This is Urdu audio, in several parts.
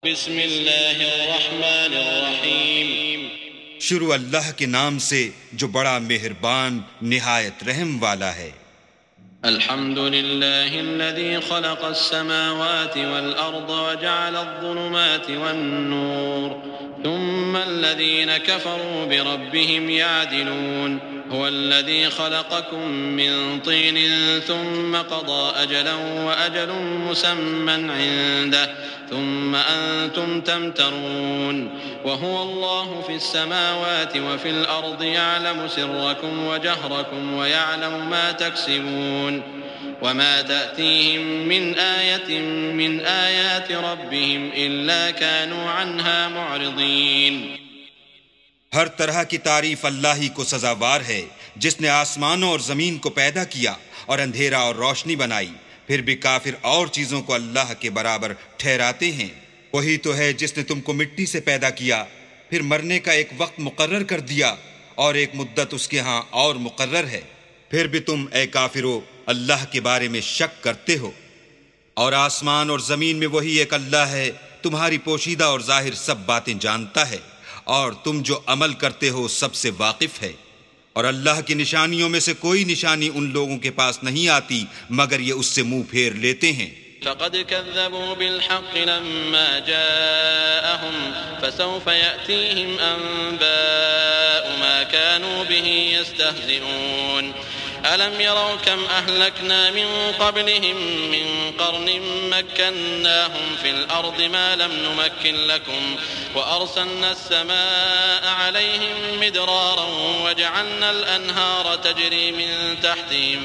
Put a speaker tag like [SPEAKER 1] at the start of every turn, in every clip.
[SPEAKER 1] بسم اللہ الرحمن الرحیم۔
[SPEAKER 2] شروع اللہ کے نام سے جو بڑا مہربان نہایت رحم والا ہے۔
[SPEAKER 1] الحمد للہ الذی خلق السماوات والارض وجعل الظلمات والنور ثم الذین کفروا بربهم يعدلون هو الذي خلقكم من طين ثم قضى أجلا وأجل مسمى عنده ثم أنتم تمترون وهو الله في السماوات وفي الأرض يعلم سركم وجهركم ويعلم ما تكسبون وما تأتيهم من آية من آيات ربهم إلا كانوا عنها معرضين۔
[SPEAKER 2] ہر طرح کی تعریف اللہ ہی کو سزاوار ہے، جس نے آسمانوں اور زمین کو پیدا کیا اور اندھیرا اور روشنی بنائی۔ پھر بھی کافر اور چیزوں کو اللہ کے برابر ٹھہراتے ہیں۔ وہی تو ہے جس نے تم کو مٹی سے پیدا کیا، پھر مرنے کا ایک وقت مقرر کر دیا اور ایک مدت اس کے ہاں اور مقرر ہے۔ پھر بھی تم اے کافرو اللہ کے بارے میں شک کرتے ہو۔ اور آسمان اور زمین میں وہی ایک اللہ ہے، تمہاری پوشیدہ اور ظاہر سب باتیں جانتا ہے، اور تم جو عمل کرتے ہو سب سے واقف ہے۔ اور اللہ کی نشانیوں میں سے کوئی نشانی ان لوگوں کے پاس نہیں آتی مگر یہ اس سے منہ پھیر لیتے ہیں۔
[SPEAKER 1] فقد كذبوا بالحق لما جاءهم فسوف يأتيهم أنباء ما كانوا به يستهزئون ألم يروا كم أهلكنا من قبلهم من قرن مكناهم في الأرض ما لم نمكن لكم وأرسلنا السماء عليهم مدرارا وجعلنا الأنهار تجري من تحتهم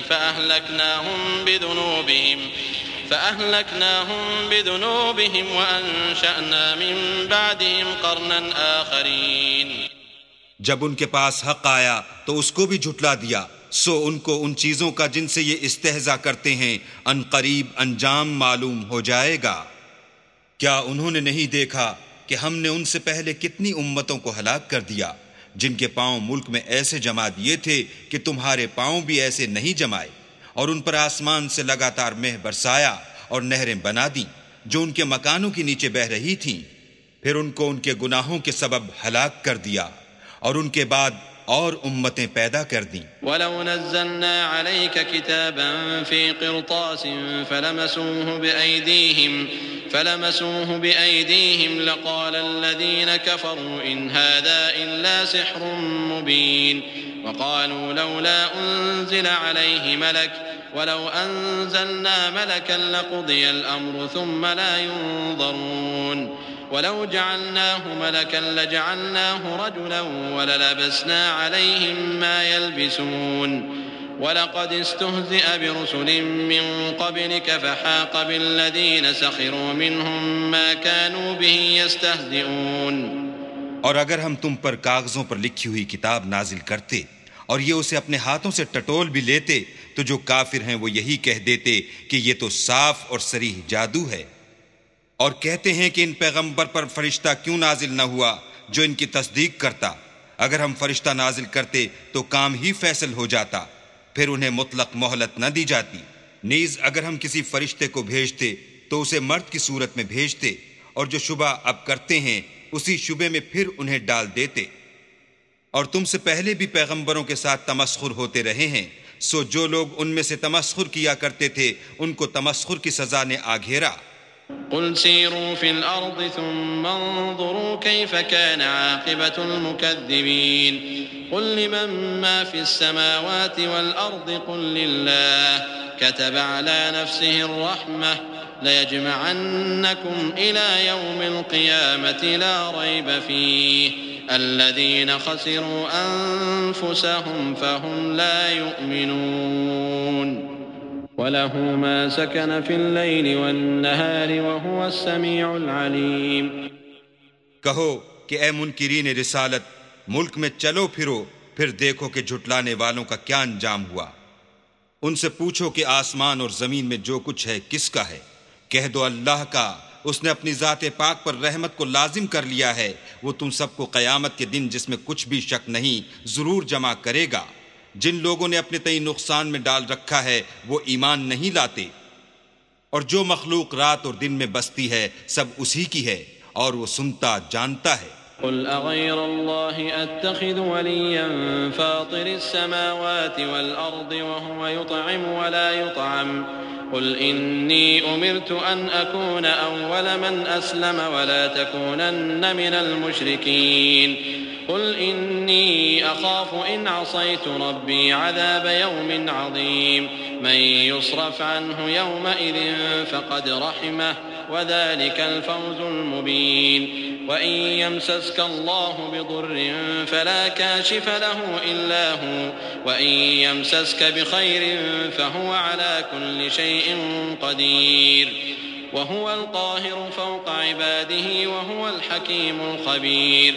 [SPEAKER 1] فأهلكناهم بذنوبهم وأنشأنا من بعدهم قرنا آخرين۔
[SPEAKER 2] جب ان کے پاس حق آیا تو اس کو بھی جھٹلا دیا، سو ان کو ان چیزوں کا جن سے یہ استہزاء کرتے ہیں ان قریب انجام معلوم ہو جائے گا۔ کیا انہوں نے نہیں دیکھا کہ ہم نے ان سے پہلے کتنی امتوں کو ہلاک کر دیا جن کے پاؤں ملک میں ایسے جما دیے تھے کہ تمہارے پاؤں بھی ایسے نہیں جمائے، اور ان پر آسمان سے لگاتار مہ برسایا اور نہریں بنا دیں جو ان کے مکانوں کے نیچے بہہ رہی تھیں، پھر ان کو ان کے گناہوں کے سبب ہلاک کر دیا اور ان کے بعد اور امتیں پیدا کر دیں۔
[SPEAKER 1] وَلَوْ نَزَّلْنَا عَلَيْكَ كِتَابًا فِي قِرْطَاسٍ فَلَمَسُوهُ بِأَيْدِيهِمْ لَقَالَ الَّذِينَ كَفَرُوا إِنْ هَذَا إِلَّا سِحْرٌ مُبِينٌ وَقَالُوا لَوْلَا أُنزِلَ عَلَيْهِ مَلَكٌ وَلَوْ أَنزَلْنَا مَلَكًا لَقُضِيَ الْأَمْرُ ثُمَّ لَا يُنظَرُونَ ولو جعلناه ملكا لجعلناه رجلا وللبسنا عليهم ما يلبسون ولقد استهزئ برسل من قبلك فحاق بالذين سخروا منهم ما كانوا به يستهزئون۔
[SPEAKER 2] اور اگر ہم تم پر کاغذوں پر لکھی ہوئی کتاب نازل کرتے اور یہ اسے اپنے ہاتھوں سے ٹٹول بھی لیتے تو جو کافر ہیں وہ یہی کہہ دیتے کہ یہ تو صاف اور صریح جادو ہے، اور کہتے ہیں کہ ان پیغمبر پر فرشتہ کیوں نازل نہ ہوا جو ان کی تصدیق کرتا۔ اگر ہم فرشتہ نازل کرتے تو کام ہی فیصل ہو جاتا، پھر انہیں مطلق مہلت نہ دی جاتی۔ نیز اگر ہم کسی فرشتے کو بھیجتے تو اسے مرد کی صورت میں بھیجتے، اور جو شبہ اب کرتے ہیں اسی شبے میں پھر انہیں ڈال دیتے۔ اور تم سے پہلے بھی پیغمبروں کے ساتھ تمسخر ہوتے رہے ہیں، سو جو لوگ ان میں سے تمسخر کیا کرتے تھے ان کو تمسخر کی سزا نے آ گھیرا۔
[SPEAKER 1] قل سيروا في الأرض ثم انظروا كيف كان عاقبة المكذبين قل لمن ما في السماوات والأرض قل لله كتب على نفسه الرحمة ليجمعنكم إلى يوم القيامة لا ريب فيه الذين خسروا أنفسهم فهم لا يؤمنون وَلَهُ مَا سَكَنَ فِي اللَّيْلِ وَالنَّهَارِ وَهُوَ السَّمِيعُ الْعَلِيمُ۔
[SPEAKER 2] کہو کہ اے منکرین رسالت، ملک میں چلو پھرو، پھر دیکھو کہ جھٹلانے والوں کا کیا انجام ہوا۔ ان سے پوچھو کہ آسمان اور زمین میں جو کچھ ہے کس کا ہے؟ کہہ دو اللہ کا، اس نے اپنی ذات پاک پر رحمت کو لازم کر لیا ہے۔ وہ تم سب کو قیامت کے دن جس میں کچھ بھی شک نہیں ضرور جمع کرے گا۔ جن لوگوں نے اپنے تئیں نقصان میں ڈال رکھا ہے وہ ایمان نہیں لاتے، اور جو مخلوق رات اور دن میں بستی ہے سب اسی کی ہے، اور وہ سنتا جانتا ہے۔
[SPEAKER 1] قل أغير الله أتخذ وليا فاطر السماوات والأرض وهو يطعم ولا يطعم قل إني أمرت أن أكون أول من أسلم ولا تكونن من المشركين قل إني أخاف إن عصيت ربي عذاب يوم عظيم من يصرف عنه يومئذ فقد رحمه وذلك الفوز المبين وإن يمسسك الله بضر فلا كاشف له إلا هو وإن يمسسك بخير فهو على كل شيء قدير وهو القاهر فوق عباده وهو الحكيم الخبير۔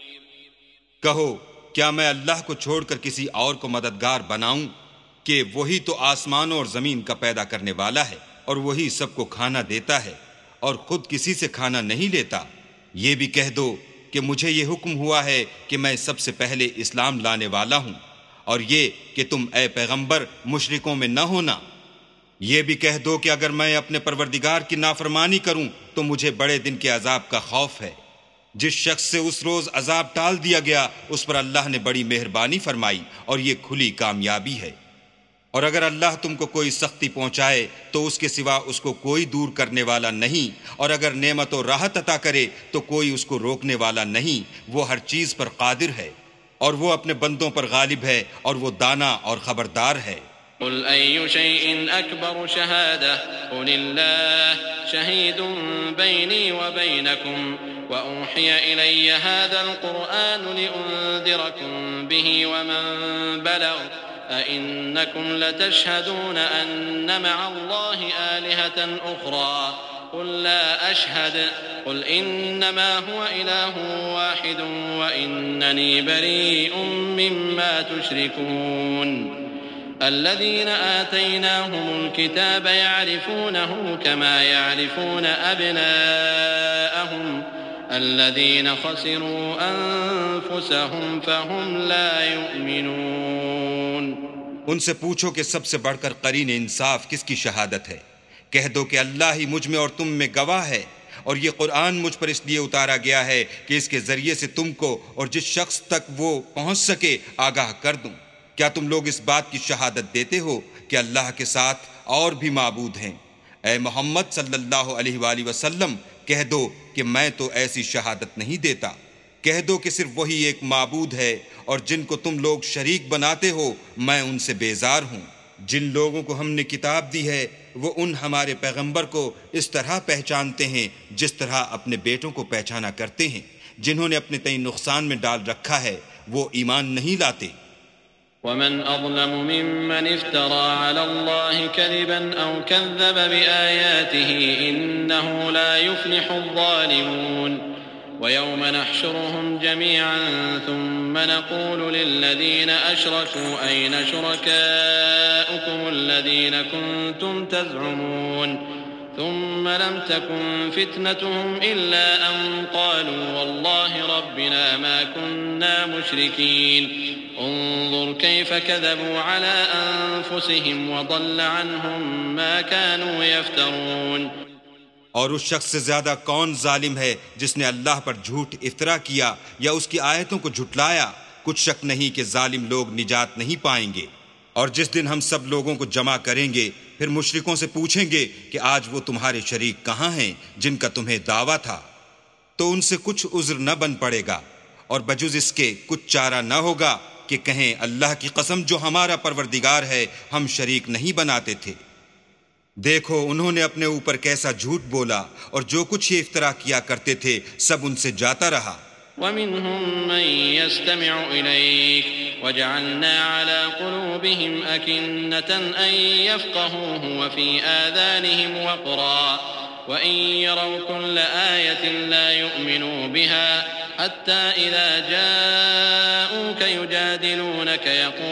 [SPEAKER 2] کہو کیا میں اللہ کو چھوڑ کر کسی اور کو مددگار بناؤں کہ وہی تو آسمانوں اور زمین کا پیدا کرنے والا ہے اور وہی سب کو کھانا دیتا ہے اور خود کسی سے کھانا نہیں لیتا۔ یہ بھی کہہ دو کہ مجھے یہ حکم ہوا ہے کہ میں سب سے پہلے اسلام لانے والا ہوں، اور یہ کہ تم اے پیغمبر مشرکوں میں نہ ہونا۔ یہ بھی کہہ دو کہ اگر میں اپنے پروردگار کی نافرمانی کروں تو مجھے بڑے دن کے عذاب کا خوف ہے۔ جس شخص سے اس روز عذاب ٹال دیا گیا اس پر اللہ نے بڑی مہربانی فرمائی اور یہ کھلی کامیابی ہے۔ اور اگر اللہ تم کو کوئی سختی پہنچائے تو اس کے سوا اس کو کوئی دور کرنے والا نہیں، اور اگر نعمت و راحت عطا کرے تو کوئی اس کو روکنے والا نہیں۔ وہ ہر چیز پر قادر ہے اور وہ اپنے بندوں پر غالب ہے اور وہ دانا اور خبردار ہے۔
[SPEAKER 1] قل أي شيء أكبر شهادة قل الله شهيد بيني وبينكم وأوحي إلي هذا القرآن لأنذركم به ومن بلغ أئنكم لتشهدون أن مع الله آلهة أخرى قل لا أشهد قل إنما هو إله واحد وإنني بريء مما تشركون الذين آتيناهم الكتاب يعرفونه كما يعرفون أبناءهم الذين خسروا أنفسهم فهم لا يؤمنون۔
[SPEAKER 2] ان سے پوچھو کہ سب سے بڑھ کر قرین انصاف کس کی شہادت ہے؟ کہہ دو کہ اللہ ہی مجھ میں اور تم میں گواہ ہے، اور یہ قرآن مجھ پر اس لیے اتارا گیا ہے کہ اس کے ذریعے سے تم کو اور جس شخص تک وہ پہنچ سکے آگاہ کر دوں۔ کیا تم لوگ اس بات کی شہادت دیتے ہو کہ اللہ کے ساتھ اور بھی معبود ہیں؟ اے محمد صلی اللہ علیہ وآلہ وسلم کہہ دو کہ میں تو ایسی شہادت نہیں دیتا۔ کہہ دو کہ صرف وہی ایک معبود ہے، اور جن کو تم لوگ شریک بناتے ہو میں ان سے بیزار ہوں۔ جن لوگوں کو ہم نے کتاب دی ہے وہ ان ہمارے پیغمبر کو اس طرح پہچانتے ہیں جس طرح اپنے بیٹوں کو پہچانا کرتے ہیں۔ جنہوں نے اپنے تئیں نقصان میں ڈال رکھا ہے وہ ایمان نہیں لاتے۔
[SPEAKER 1] ومن أظلم ممن افترى على الله كذبا أو كذب بآياته إنه لا يفلح الظالمون ويوم نحشرهم جميعا ثم نقول للذين أشركوا أين شركاؤكم الذين كنتم تزعمون ثم لم تكن فتنتهم إلا أن قالوا والله ربنا ما كنا مشركين انظر كيف كذبوا على أنفسهم وضل عنهم ما كانوا يفترون۔
[SPEAKER 2] اور اس شخص سے زیادہ کون ظالم ہے جس نے اللہ پر جھوٹ افطرا کیا یا اس کی آیتوں کو جھٹلایا؟ کچھ شک نہیں کہ ظالم لوگ نجات نہیں پائیں گے۔ اور جس دن ہم سب لوگوں کو جمع کریں گے پھر مشرکوں سے پوچھیں گے کہ آج وہ تمہارے شریک کہاں ہیں جن کا تمہیں دعویٰ تھا، تو ان سے کچھ عذر نہ بن پڑے گا اور بجز اس کے کچھ چارہ نہ ہوگا کہ کہیں اللہ کی قسم جو ہمارا پروردگار ہے ہم شریک نہیں بناتے تھے۔ دیکھو انہوں نے اپنے اوپر کیسا جھوٹ بولا، اور جو کچھ یہ افترا کیا کرتے تھے سب ان سے جاتا رہا۔
[SPEAKER 1] ومنهم من يستمع إليك وجعلنا على قلوبهم أكنة أن يفقهوه وفي آذانهم وقرا وإن يروا كل آية لا يؤمنوا بها حتى إذا جاءوك يجادلونك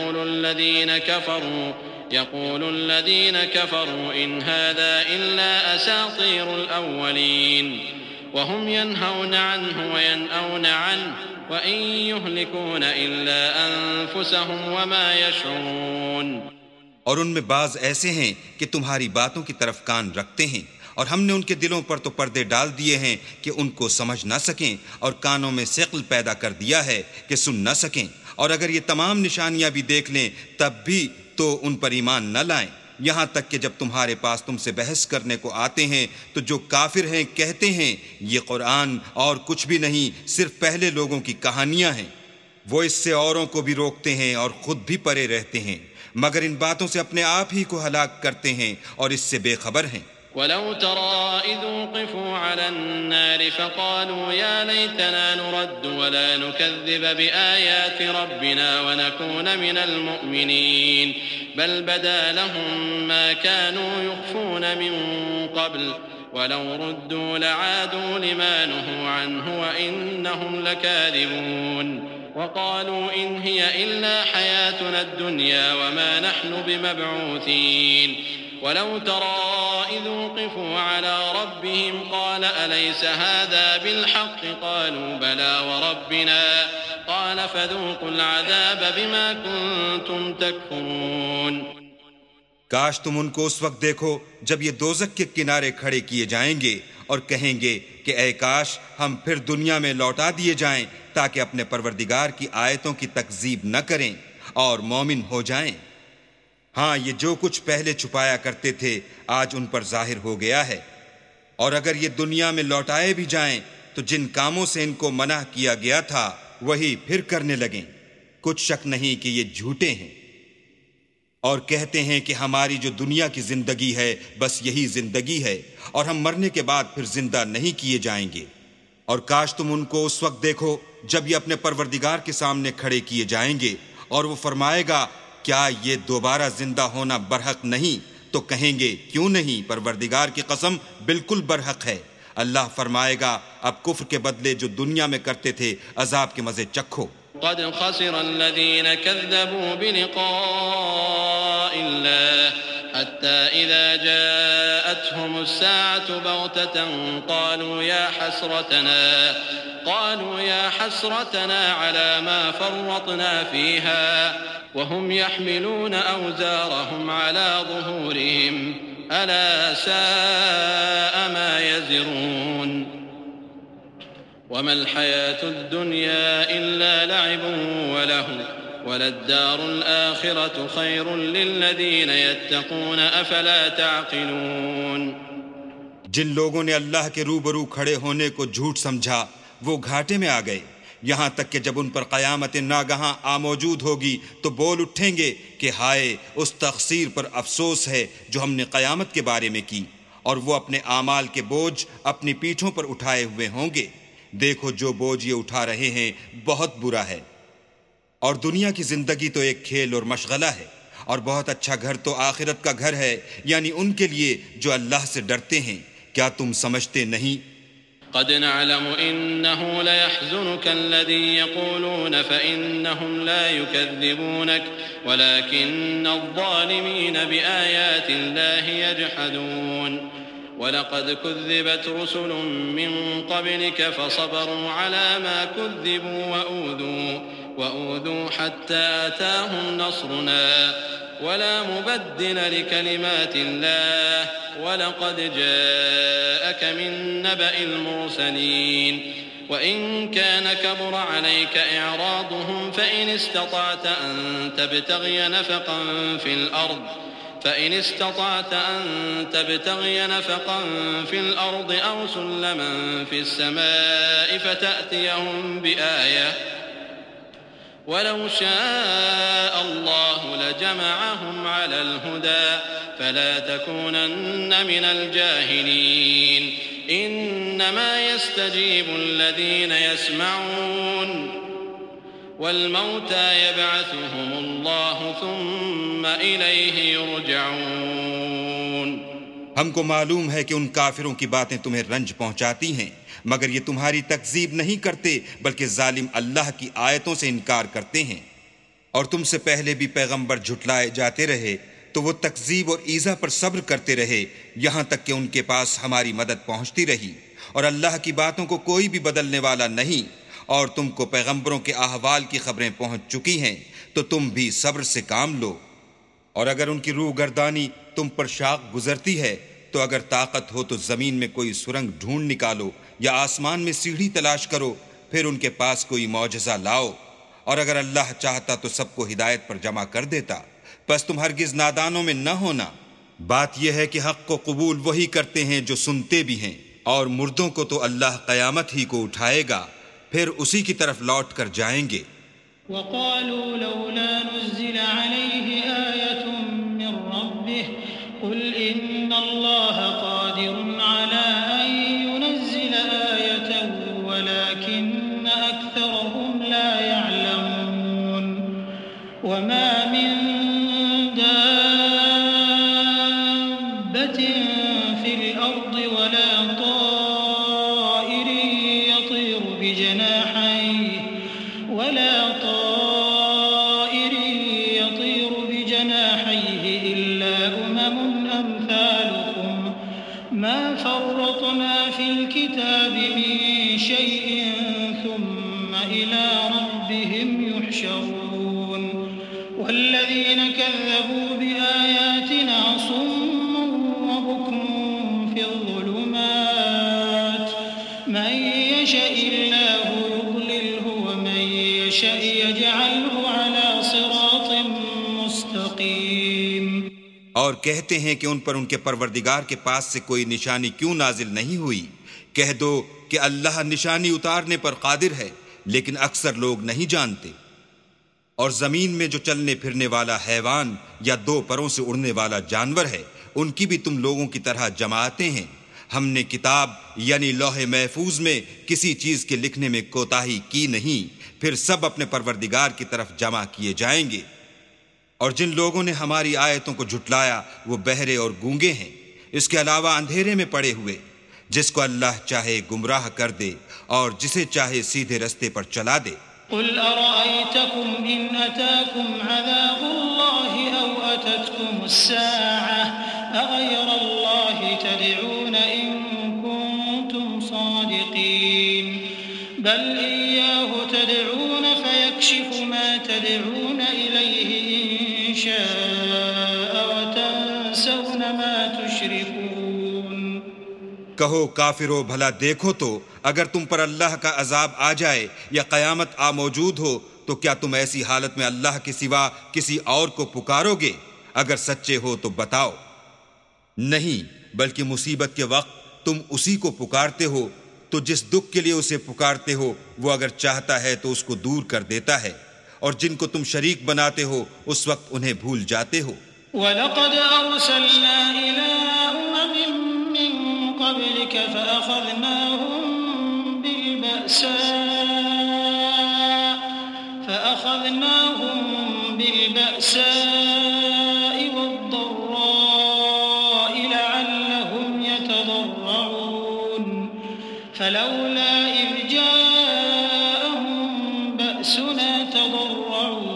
[SPEAKER 1] يقول الذين كفروا إن هذا إلا أساطير الأولين وهم ينهون عنه وينأون عنه وإن يهلكون إلا أنفسهم وما يشعرون۔
[SPEAKER 2] اور ان میں بعض ایسے ہیں کہ تمہاری باتوں کی طرف کان رکھتے ہیں اور ہم نے ان کے دلوں پر تو پردے ڈال دیے ہیں کہ ان کو سمجھ نہ سکیں، اور کانوں میں ثقل پیدا کر دیا ہے کہ سن نہ سکیں، اور اگر یہ تمام نشانیاں بھی دیکھ لیں تب بھی تو ان پر ایمان نہ لائیں، یہاں تک کہ جب تمہارے پاس تم سے بحث کرنے کو آتے ہیں تو جو کافر ہیں کہتے ہیں یہ قرآن اور کچھ بھی نہیں، صرف پہلے لوگوں کی کہانیاں ہیں۔ وہ اس سے اوروں کو بھی روکتے ہیں اور خود بھی پرے رہتے ہیں، مگر ان باتوں سے اپنے آپ ہی کو ہلاک کرتے ہیں اور اس سے بے خبر ہیں۔
[SPEAKER 1] ولو ترى إذ وقفوا على النار فقالوا يا ليتنا نرد ولا نكذب بآيات ربنا ونكون من المؤمنين بل بدا لهم ما كانوا يخفون من قبل ولو ردوا لعادوا لما نهوا عنه وإنهم لكاذبون وقالوا إن هي إلا حياتنا الدنيا وما نحن بمبعوثين ولو ترى إذ وقفوا على ربهم قال أليس هذا بالحق قالوا بلى وربنا قال فذوقوا العذاب بما كنتم تكفرون۔
[SPEAKER 2] کاش تم ان کو اس وقت دیکھو جب یہ دوزخ کے کنارے کھڑے کیے جائیں گے اور کہیں گے کہ اے کاش ہم پھر دنیا میں لوٹا دیے جائیں تاکہ اپنے پروردگار کی آیتوں کی تکذیب نہ کریں اور مومن ہو جائیں۔ ہاں، یہ جو کچھ پہلے چھپایا کرتے تھے آج ان پر ظاہر ہو گیا ہے، اور اگر یہ دنیا میں لوٹائے بھی جائیں تو جن کاموں سے ان کو منع کیا گیا تھا وہی پھر کرنے لگیں۔ کچھ شک نہیں کہ یہ جھوٹے ہیں، اور کہتے ہیں کہ ہماری جو دنیا کی زندگی ہے بس یہی زندگی ہے اور ہم مرنے کے بعد پھر زندہ نہیں کیے جائیں گے۔ اور کاش تم ان کو اس وقت دیکھو جب یہ اپنے پروردگار کے سامنے کھڑے کیے جائیں گے اور وہ فرمائے گا کیا یہ دوبارہ زندہ ہونا برحق نہیں؟ تو کہیں گے کیوں نہیں، پروردگار کی قسم بالکل برحق ہے۔ اللہ فرمائے گا اب کفر کے بدلے جو دنیا میں کرتے تھے عذاب کے مزے چکھو۔
[SPEAKER 1] قد خسر الذين كذبوا بلقاء الله حتى إذا جاءتهم الساعة بغتة قالوا يا حسرتنا على ما فرطنا فيها وهم يحملون أوزارهم على ظهورهم ألا ساء ما يزرون وما الحياة الدنيا إلا لعب ولهو وللدار الآخرة خير للذين يتقون أفلا تعقلون۔
[SPEAKER 2] جن لوگوں نے اللہ کے روبرو کھڑے ہونے کو جھوٹ سمجھا وہ گھاٹے میں آ گئے، یہاں تک کہ جب ان پر قیامت ناگہاں موجود ہوگی تو بول اٹھیں گے کہ ہائے اس تقصیر پر افسوس ہے جو ہم نے قیامت کے بارے میں کی، اور وہ اپنے اعمال کے بوجھ اپنی پیٹھوں پر اٹھائے ہوئے ہوں گے۔ دیکھو جو بوجھ یہ اٹھا رہے ہیں بہت برا ہے، اور دنیا کی زندگی تو ایک کھیل اور مشغلہ ہے، اور بہت اچھا گھر تو آخرت کا گھر ہے، یعنی ان کے لیے جو اللہ سے ڈرتے ہیں۔ کیا تم سمجھتے نہیں؟
[SPEAKER 1] قد نعلم إنه ليحزنك الذي يقولون فإنهم لا يكذبونك ولكن الظالمين بآيات الله يجحدون ولقد كذبت رسل من قبلك فصبروا على ما كذبوا وأوذوا حتى أتاهم نصرنا ولا مبدل لكلمات الله ولقد جاءك من نبأ المرسلين وإن كان كبر عليك إعراضهم فإن استطعت أن تبتغي نفقا في الأرض أو سلما في السماء فتأتيهم بآية ولو شاء الله لجمعهم على الهدى فلا تكونن من الجاهلين إنما يستجيب الذين يسمعون والموتى يبعثهم الله ثم إليه يرجعون۔
[SPEAKER 2] ہم کو معلوم ہے کہ ان کافروں کی باتیں تمہیں رنج پہنچاتی ہیں، مگر یہ تمہاری تکذیب نہیں کرتے بلکہ ظالم اللہ کی آیتوں سے انکار کرتے ہیں، اور تم سے پہلے بھی پیغمبر جھٹلائے جاتے رہے تو وہ تکذیب اور ایذا پر صبر کرتے رہے یہاں تک کہ ان کے پاس ہماری مدد پہنچتی رہی، اور اللہ کی باتوں کو کوئی بھی بدلنے والا نہیں، اور تم کو پیغمبروں کے احوال کی خبریں پہنچ چکی ہیں تو تم بھی صبر سے کام لو، اور اگر ان کی روح گردانی تم پر شاق گزرتی ہے تو اگر طاقت ہو تو زمین میں کوئی سرنگ ڈھونڈ نکالو یا آسمان میں سیڑھی تلاش کرو، پھر ان کے پاس کوئی معجزہ لاؤ، اور اگر اللہ چاہتا تو سب کو ہدایت پر جمع کر دیتا، پس تم ہرگز نادانوں میں نہ ہونا۔ بات یہ ہے کہ حق کو قبول وہی کرتے ہیں جو سنتے بھی ہیں، اور مردوں کو تو اللہ قیامت ہی کو اٹھائے گا، پھر اسی کی طرف لوٹ کر جائیں گے۔
[SPEAKER 3] وقالوا لولا نزل عليه آية من ربه قل إن الله قادر على أن ينزل آية ولكن أكثرهم لا يعلمون وما من دابة في الأرض ولا طائر يطير بجناحيه إلا أمم أمثالكم ما فرطنا في الكتاب من شيء ثم إلى ربهم يحشرون والذين كذبوا بآياتنا صم وبكم في الظلمات من يشاء الله يضلله ومن يشاء يجعله على صراط مستقيم۔
[SPEAKER 2] اور کہتے ہیں کہ ان پر ان کے پروردگار کے پاس سے کوئی نشانی کیوں نازل نہیں ہوئی؟ کہہ دو کہ اللہ نشانی اتارنے پر قادر ہے، لیکن اکثر لوگ نہیں جانتے۔ اور زمین میں جو چلنے پھرنے والا حیوان یا دو پروں سے اڑنے والا جانور ہے، ان کی بھی تم لوگوں کی طرح جماعتیں ہیں۔ ہم نے کتاب یعنی لوح محفوظ میں کسی چیز کے لکھنے میں کوتاہی کی نہیں، پھر سب اپنے پروردگار کی طرف جمع کیے جائیں گے۔ اور جن لوگوں نے ہماری آیتوں کو جھٹلایا وہ بہرے اور گونگے ہیں، اس کے علاوہ اندھیرے میں پڑے ہوئے۔ جس کو اللہ چاہے گمراہ کر دے اور جسے چاہے سیدھے رستے پر چلا دے۔
[SPEAKER 3] قل أرأيتكم إن أتاكم عذاب الله أو أتتكم الساعة أغير الله تدعون إن كنتم صادقين بل إياه تدعون فيكشف ما تدعون إليه إن شاء وتنسون ما تشركون۔
[SPEAKER 2] کہو کافرو بھلا دیکھو تو اگر تم پر اللہ کا عذاب آ جائے یا قیامت آ موجود ہو تو کیا تم ایسی حالت میں اللہ کے سوا کسی اور کو پکارو گے؟ اگر سچے ہو تو بتاؤ۔ نہیں، بلکہ مصیبت کے وقت تم اسی کو پکارتے ہو، تو جس دکھ کے لیے اسے پکارتے ہو وہ اگر چاہتا ہے تو اس کو دور کر دیتا ہے، اور جن کو تم شریک بناتے ہو اس وقت انہیں بھول جاتے ہو۔
[SPEAKER 3] وَلَقَدْ أَرْسَلْنَا إِلَىٰ أُمَمٍ مِّن قَبْلِكَ فَأَخَذْنَاهُم بِالْبَأْسَاءِ وَالضَّرَّاءِ لَعَلَّهُمْ يَتَضَرَّعُونَ فَلَوْلَا إِذْ جَاءَهُم بَأْسُنَا تَضَرَّعُوا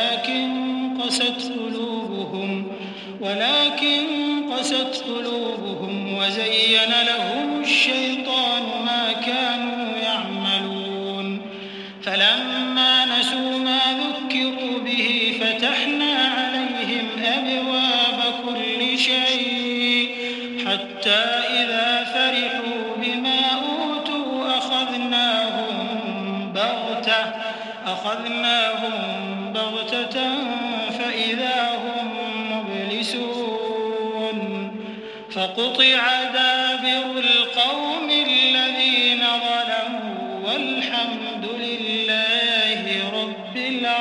[SPEAKER 3] ولكن قست قلوبهم وزين لهم الشيطان ما كانوا يعملون فلما نسوا ما ذكروا به فتحنا عليهم أبواب كل شيء حتى إذا فرحوا بما أوتوا أخذناهم بغتة فإذا هم مبلسون فقطع دابر القوم الذين ظلموا والحمد لله رب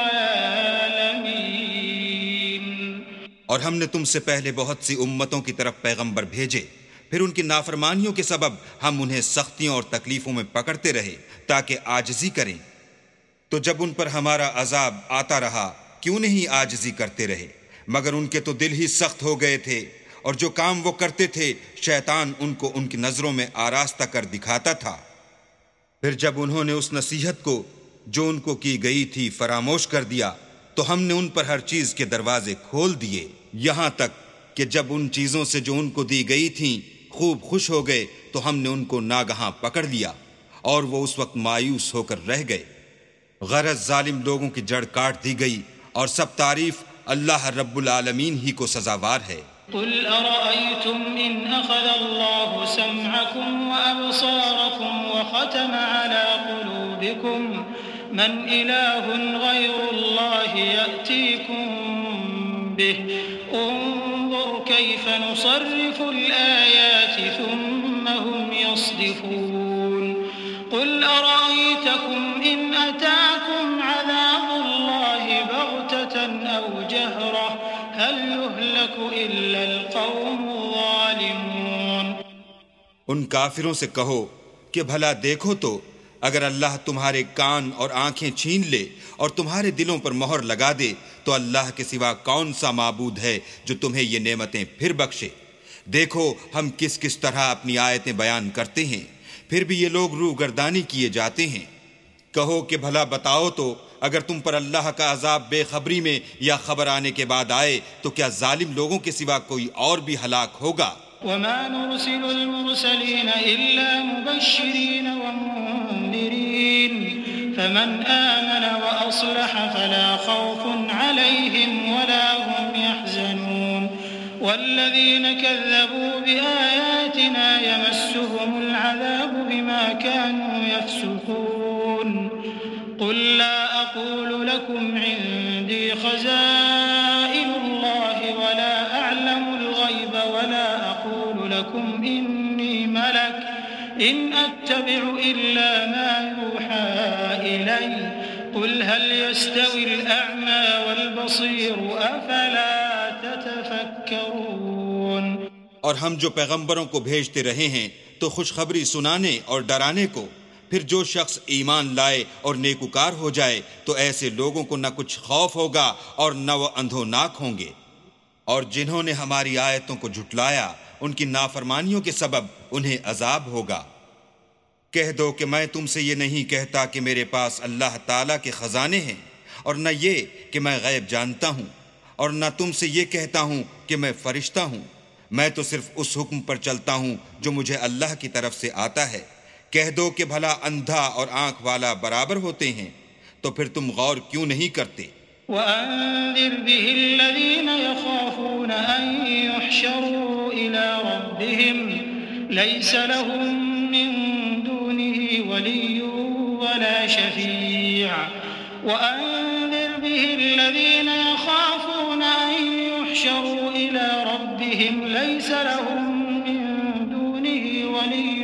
[SPEAKER 3] العالمين۔
[SPEAKER 2] اور ہم نے تم سے پہلے بہت سی امتوں کی طرف پیغمبر بھیجے، پھر ان کی نافرمانیوں کے سبب ہم انہیں سختیوں اور تکلیفوں میں پکڑتے رہے تاکہ عاجزی کریں۔ تو جب ان پر ہمارا عذاب آتا رہا کیوں نہیں عاجزی کرتے رہے، مگر ان کے تو دل ہی سخت ہو گئے تھے، اور جو کام وہ کرتے تھے شیطان ان کو ان کی نظروں میں آراستہ کر دکھاتا تھا۔ پھر جب انہوں نے اس نصیحت کو جو ان کو کی گئی تھی فراموش کر دیا تو ہم نے ان پر ہر چیز کے دروازے کھول دیے، یہاں تک کہ جب ان چیزوں سے جو ان کو دی گئی تھیں خوب خوش ہو گئے تو ہم نے ان کو ناگہاں پکڑ لیا اور وہ اس وقت مایوس ہو کر رہ گئے۔ غرض ظالم لوگوں کی جڑ کاٹ دی گئی، اور سب تعریف اللہ رب العالمین ہی کو سزاوار ہے۔
[SPEAKER 3] قل أرأيتم إن أخذ الله سمعكم وأبصاركم وختم على قلوبكم من إله غير الله يأتيكم به انظر كيف نصرف الآيات ثم هم يصدفون قل أرأيتكم إن أتاكم عذاب الله بغتة أو جهرة هل يهلك إلا القوم الظالمون۔
[SPEAKER 2] ان کافروں سے کہو کہ بھلا دیکھو تو اگر اللہ تمہارے کان اور آنکھیں چھین لے اور تمہارے دلوں پر مہر لگا دے تو اللہ کے سوا کون سا معبود ہے جو تمہیں یہ نعمتیں پھر بخشے؟ دیکھو ہم کس کس طرح اپنی آیتیں بیان کرتے ہیں، پھر بھی یہ لوگ روگردانی کیے جاتے ہیں۔ کہو کہ بھلا بتاؤ تو اگر تم پر اللہ کا عذاب بے خبری میں یا خبر آنے کے بعد آئے تو کیا ظالم لوگوں کے سوا کوئی اور بھی ہلاک ہوگا؟
[SPEAKER 3] وما نرسل المرسلين إلا مبشرين ومنذرين فمن آمن وأصلح فلا خوف عليهم ولا هم يحزنون والذين كذبوا بآياتنا يمسهم العذاب بما كانوا يفسقون قل لا أقول لكم عندي خزائن الله ولا أعلم الغيب ولا أقول لكم إني ملك إن أتبع إلا ما يوحى إلي قل هل يستوي الأعمى والبصير أفلا تتفكرون۔
[SPEAKER 2] اور ہم جو پیغمبروں کو بھیجتے رہے ہیں تو خوشخبری سنانے اور ڈرانے کو، پھر جو شخص ایمان لائے اور نیکوکار ہو جائے تو ایسے لوگوں کو نہ کچھ خوف ہوگا اور نہ وہ اندھوناک ہوں گے، اور جنہوں نے ہماری آیتوں کو جھٹلایا ان کی نافرمانیوں کے سبب انہیں عذاب ہوگا۔ کہہ دو کہ میں تم سے یہ نہیں کہتا کہ میرے پاس اللہ تعالیٰ کے خزانے ہیں، اور نہ یہ کہ میں غیب جانتا ہوں، اور نہ تم سے یہ کہتا ہوں کہ میں فرشتہ ہوں، میں تو صرف اس حکم پر چلتا ہوں جو مجھے اللہ کی طرف سے آتا ہے۔ کہہ دو کہ بھلا اندھا اور آنکھ والا برابر ہوتے ہیں، تو پھر تم غور کیوں نہیں کرتے؟
[SPEAKER 3] وأنذر به الذين يخافون أن يحشروا إلى ربهم ليس لهم من دونه ولي ولا شفيع وأنذر به الذين يخافون أن يحشروا إلى ربهم ليس لهم من دونه ولي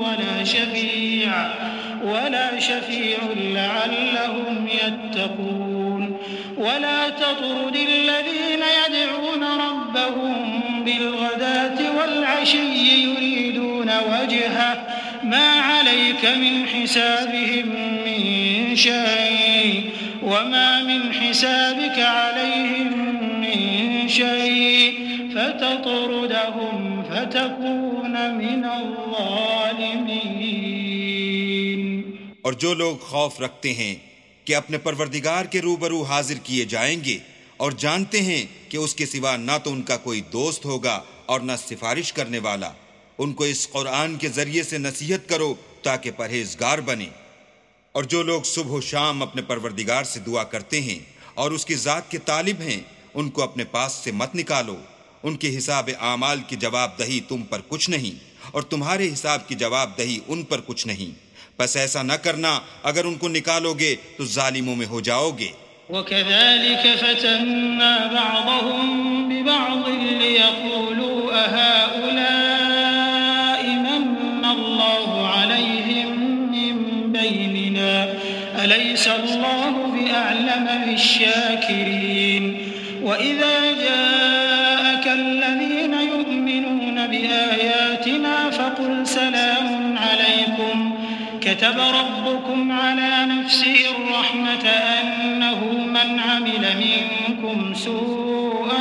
[SPEAKER 3] ولا شفيع لعلهم يتقون ولا تطرد الذين يدعون ربهم بالغداة والعشي يريدون وجهه ما عليك من حسابهم من شيء وما من حسابك عليهم من شيء فتطردهم فتكون من الظالمين۔
[SPEAKER 2] اور جو لوگ خوف رکھتے ہیں کہ اپنے پروردگار کے روبرو حاضر کیے جائیں گے اور جانتے ہیں کہ اس کے سوا نہ تو ان کا کوئی دوست ہوگا اور نہ سفارش کرنے والا، ان کو اس قرآن کے ذریعے سے نصیحت کرو تاکہ پرہیزگار بنیں۔ اور جو لوگ صبح و شام اپنے پروردگار سے دعا کرتے ہیں اور اس کی ذات کے طالب ہیں، ان کو اپنے پاس سے مت نکالو، ان کے حساب اعمال کی جواب دہی تم پر کچھ نہیں اور تمہارے حساب کی جواب دہی ان پر کچھ نہیں، بس ایسا نہ کرنا، اگر ان کو نکالو گے تو ظالموں میں ہو جاؤ گے۔
[SPEAKER 3] وَكَذَلِكَ فَتَنَّا بَعْضَهُمْ بِبَعْضٍ لِيَقُولُوا أَهَؤُلَاءِ مَنَّ اللَّهُ عَلَيْهِمْ مِنْ بَيْنِنَا أَلَيْسَ اللَّهُ بِأَعْلَمَ بِالشَّاكِرِينَ وَإِذَا جَاءَكَ الَّذِينَ يُؤْمِنُونَ بِآيَاتِنَا فَقُلْ سَلَامٌ عَلَيْكُمْ كتب ربكم على نفسه الرحمة أنه من عمل منكم سوءا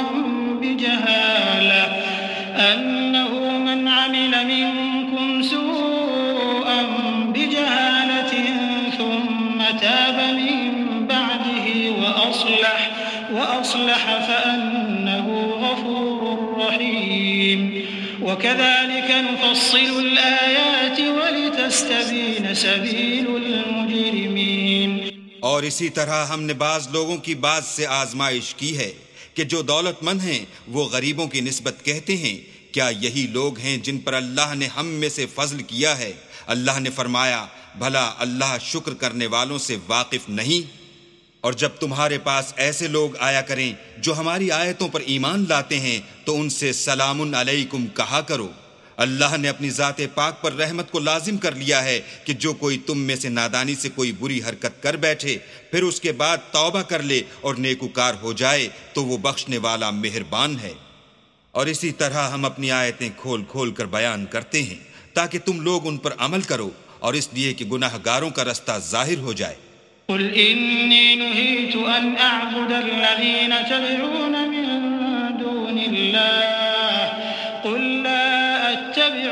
[SPEAKER 3] بجهالة ثم تاب من بعده وأصلح فأنه غفور رحيم وكذلك نفصل الآيات ولتستبين سبيل المجرمين۔
[SPEAKER 2] اور اسی طرح ہم نے بعض لوگوں کی بعض سے آزمائش کی ہے کہ جو دولت مند ہیں وہ غریبوں کی نسبت کہتے ہیں کیا یہی لوگ ہیں جن پر اللہ نے ہم میں سے فضل کیا ہے؟ اللہ نے فرمایا بھلا اللہ شکر کرنے والوں سے واقف نہیں؟ اور جب تمہارے پاس ایسے لوگ آیا کریں جو ہماری آیتوں پر ایمان لاتے ہیں تو ان سے سلام علیکم کہا کرو۔ اللہ نے اپنی ذات پاک پر رحمت کو لازم کر لیا ہے کہ جو کوئی تم میں سے نادانی سے کوئی بری حرکت کر بیٹھے پھر اس کے بعد توبہ کر لے اور نیکوکار ہو جائے تو وہ بخشنے والا مہربان ہے۔ اور اسی طرح ہم اپنی آیتیں کھول کھول کر بیان کرتے ہیں تاکہ تم لوگ ان پر عمل کرو اور اس لیے کہ گناہ گاروں کا رستہ ظاہر ہو جائے۔
[SPEAKER 3] قل إني نهيت أن أعبد الذين تدعون من دون الله قل لا أتبع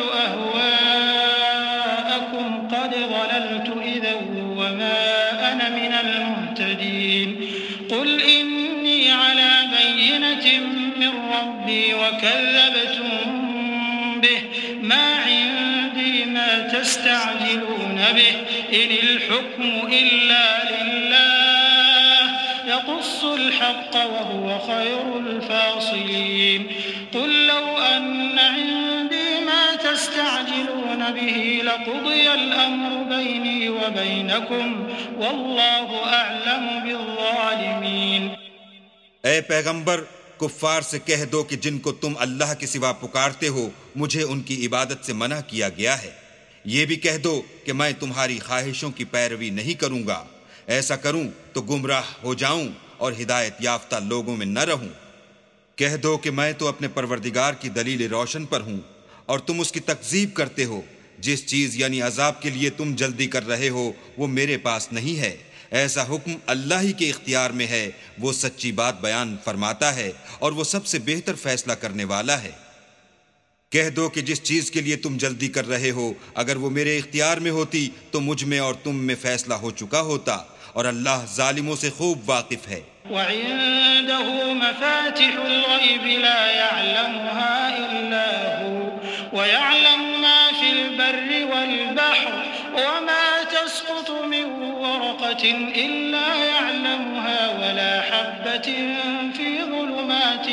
[SPEAKER 3] أهواءكم قد ضللت إذا وما أنا من المهتدين قل إني على بينة من ربي وكذبتم به ما عندي ما تستعجلون به إن الحكم إلا لله يقص الحق وهو خير الفاصلين قل لو أن عندي ما تستعجلون به لقضي الأمر بيني وبينكم والله أعلم بالظالمين۔
[SPEAKER 2] اے پیغمبر کفار سے کہہ دو کہ جن کو تم اللہ کے سوا پکارتے ہو مجھے ان کی عبادت سے منع کیا گیا ہے۔ یہ بھی کہہ دو کہ میں تمہاری خواہشوں کی پیروی نہیں کروں گا، ایسا کروں تو گمراہ ہو جاؤں اور ہدایت یافتہ لوگوں میں نہ رہوں۔ کہہ دو کہ میں تو اپنے پروردگار کی دلیل روشن پر ہوں اور تم اس کی تکذیب کرتے ہو۔ جس چیز یعنی عذاب کے لیے تم جلدی کر رہے ہو وہ میرے پاس نہیں ہے، ایسا حکم اللہ ہی کے اختیار میں ہے، وہ سچی بات بیان فرماتا ہے اور وہ سب سے بہتر فیصلہ کرنے والا ہے۔ کہہ دو کہ جس چیز کے لیے تم جلدی کر رہے ہو اگر وہ میرے اختیار میں ہوتی تو مجھ میں اور تم میں فیصلہ ہو چکا ہوتا اور اللہ ظالموں سے خوب واقف ہے۔
[SPEAKER 3] وعنده مفاتح الغيب لا يعلمها إلا هو ويعلم ما في البر والبحر وما تسقط من ورقة إلا يعلمها ولا حبة في ظلمات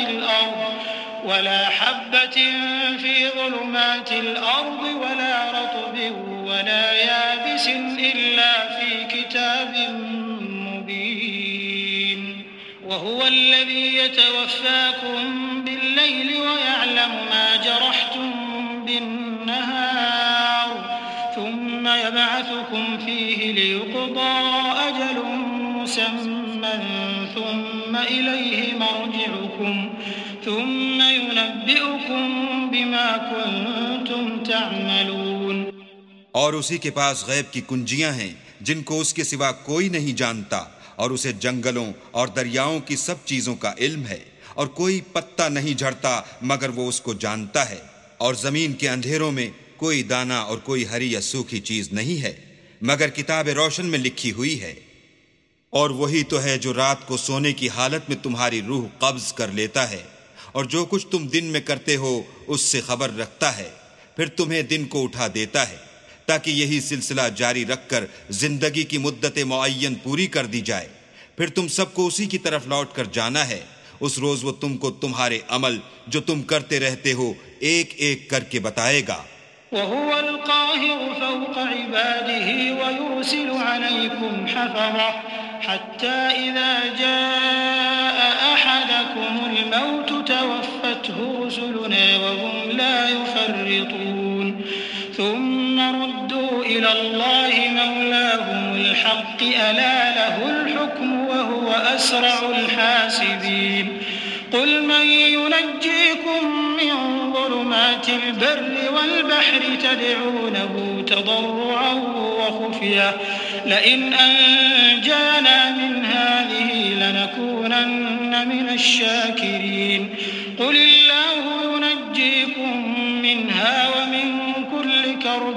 [SPEAKER 3] الأرض ولا رطب ولا يابس إلا في كتاب مبين وهو الذي يتوفاكم بالليل ويعلم ما جرحتم بالنهار ثم يبعثكم فيه ليقضى أجل مسمى ثم إليه مرجعكم ثم ينبئكم بما كنتم تعملون۔
[SPEAKER 2] اور اسی کے پاس غیب کی کنجیاں ہیں جن کو اس کے سوا کوئی نہیں جانتا اور اسے جنگلوں اور دریاؤں کی سب چیزوں کا علم ہے اور کوئی پتا نہیں جھڑتا مگر وہ اس کو جانتا ہے اور زمین کے اندھیروں میں کوئی دانہ اور کوئی ہری یا سوکھی چیز نہیں ہے مگر کتاب روشن میں لکھی ہوئی ہے۔ اور وہی تو ہے جو رات کو سونے کی حالت میں تمہاری روح قبض کر لیتا ہے اور جو کچھ تم دن میں کرتے ہو اس سے خبر رکھتا ہے، پھر تمہیں دن کو اٹھا دیتا ہے تاکہ یہی سلسلہ جاری رکھ کر زندگی کی مدت معین پوری کر دی جائے، پھر تم سب کو اسی کی طرف لوٹ کر جانا ہے۔ اس روز وہ تم کو تمہارے عمل جو تم کرتے رہتے ہو ایک ایک کر کے بتائے گا۔
[SPEAKER 3] وهو القاهر فوق عباده ويرسل عليكم حفظة حتى إذا جاء أحدكم الموت توفته رسلنا وهم لا يفرطون ثم ردوا إلى الله مولاهم الحق ألا له الحكم وهو أسرع الحاسبين قل من ينجيكم من ظلمات البر والبحر تدعونه تضرعا وخفيا لئن أنجانا من هذه لنكونن من الشاكرين قل الله ينجيكم منها ومن كل كرب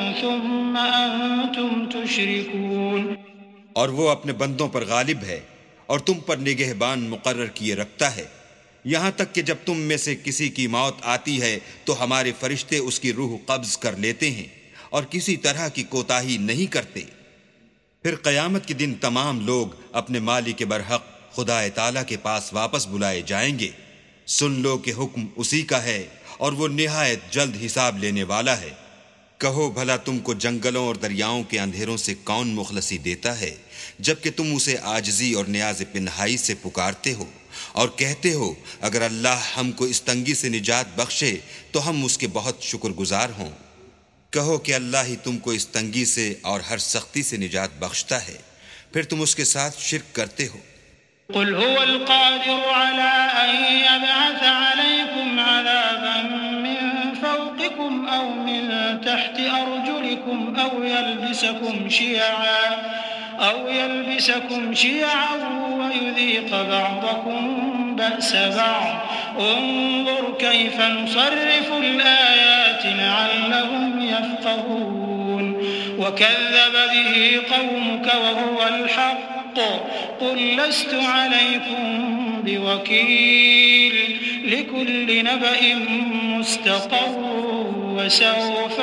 [SPEAKER 3] ثم أنتم تشركون۔
[SPEAKER 2] اور وہ اپنے بندوں پر غالب ہے اور تم پر نگہبان مقرر کیے رکھتا ہے، یہاں تک کہ جب تم میں سے کسی کی موت آتی ہے تو ہمارے فرشتے اس کی روح قبض کر لیتے ہیں اور کسی طرح کی کوتاہی نہیں کرتے۔ پھر قیامت کے دن تمام لوگ اپنے مالک برحق خدا تعالیٰ کے پاس واپس بلائے جائیں گے۔ سن لو کہ حکم اسی کا ہے اور وہ نہایت جلد حساب لینے والا ہے۔ کہو بھلا تم کو جنگلوں اور دریاؤں کے اندھیروں سے کون مخلصی دیتا ہے، جبکہ تم اسے عاجزی اور نیاز پنہائی سے پکارتے ہو اور کہتے ہو اگر اللہ ہم کو اس تنگی سے نجات بخشے تو ہم اس کے بہت شکر گزار ہوں۔ کہو کہ اللہ ہی تم کو اس تنگی سے اور ہر سختی سے نجات بخشتا ہے، پھر تم اس کے ساتھ شرک کرتے ہو۔
[SPEAKER 3] قل هو القادر على أن يبعث عليكم عذابا من فوقكم أو من تحت أرجلكم أو يلبسكم شيعا ويذيق بعضكم بأس بعض انظر كيف نصرف الآيات لعلهم يفقهون وكذب به قومك وهو الحق قل لست عليكم بوكيل لكل نبأ مستقر وسوف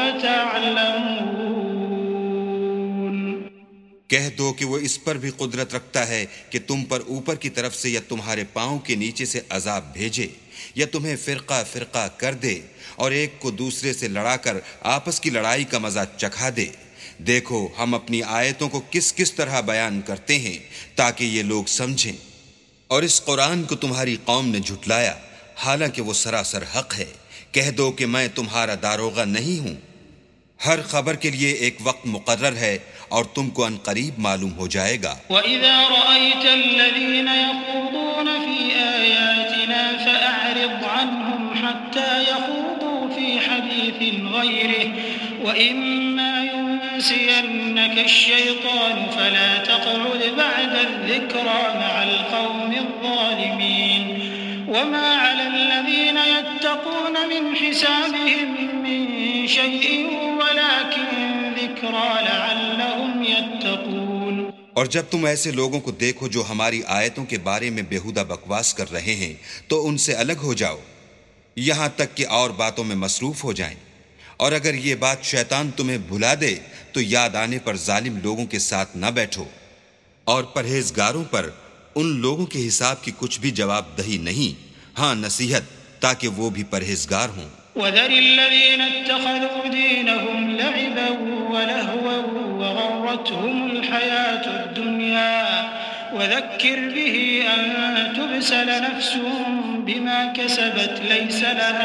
[SPEAKER 3] تعلمون۔
[SPEAKER 2] کہہ دو کہ وہ اس پر بھی قدرت رکھتا ہے کہ تم پر اوپر کی طرف سے یا تمہارے پاؤں کے نیچے سے عذاب بھیجے یا تمہیں فرقہ فرقہ کر دے اور ایک کو دوسرے سے لڑا کر آپس کی لڑائی کا مزہ چکھا دے۔ دیکھو ہم اپنی آیتوں کو کس کس طرح بیان کرتے ہیں تاکہ یہ لوگ سمجھیں۔ اور اس قرآن کو تمہاری قوم نے جھٹلایا حالانکہ وہ سراسر حق ہے۔ کہہ دو کہ میں تمہارا داروغہ نہیں ہوں۔ ہر خبر کے لیے ایک وقت مقرر ہے اور تم کو ان قریب معلوم ہو جائے گا۔
[SPEAKER 3] وَإِذَا رَأَيْتَ الَّذِينَ يَخُوضُونَ فِي آيَاتِنَا فَأَعْرِضْ عَنْهُمْ حَتَّى يَخُوضُوا فِي حَدِيثٍ غَيْرِهِ وَإِمَّا يُنسِيَنَّكَ الشَّيْطَانُ فَلَا تَقْعُدْ بَعْدَ الذِّكْرَى مَعَ الْقَوْمِ الظَّالِمِينَ وَمَا عَلَى الَّذِينَ يَتَّقُونَ مِنْ حِسَابِهِمْ مِنْ شَيْءٍ وَلَكِنْ ذِكْرَى لَعَلَّهُمْ يَتَّقُونَ۔
[SPEAKER 2] اور جب تم ایسے لوگوں کو دیکھو جو ہماری آیتوں کے بارے میں بیہودہ بکواس کر رہے ہیں تو ان سے الگ ہو جاؤ یہاں تک کہ اور باتوں میں مصروف ہو جائیں، اور اگر یہ بات شیطان تمہیں بھلا دے تو یاد آنے پر ظالم لوگوں کے ساتھ نہ بیٹھو، اور پرہیزگاروں پر ان لوگوں کے حساب کی کچھ بھی جواب دہی نہیں، ہاں نصیحت تاکہ وہ بھی پرہیزگار ہوں۔
[SPEAKER 3] وَذَرِ الَّذِينَ اتَّخَذُوا دِينَهُمْ لَعِبًا وَلَهْوًا وَغَرَّتْهُمُ الْحَيَاةُ الدُّنْيَا وَذَكِّرْ بِهِ أَن تُبْسَلَ نَفْسٌ بِمَا كَسَبَتْ لَيْسَ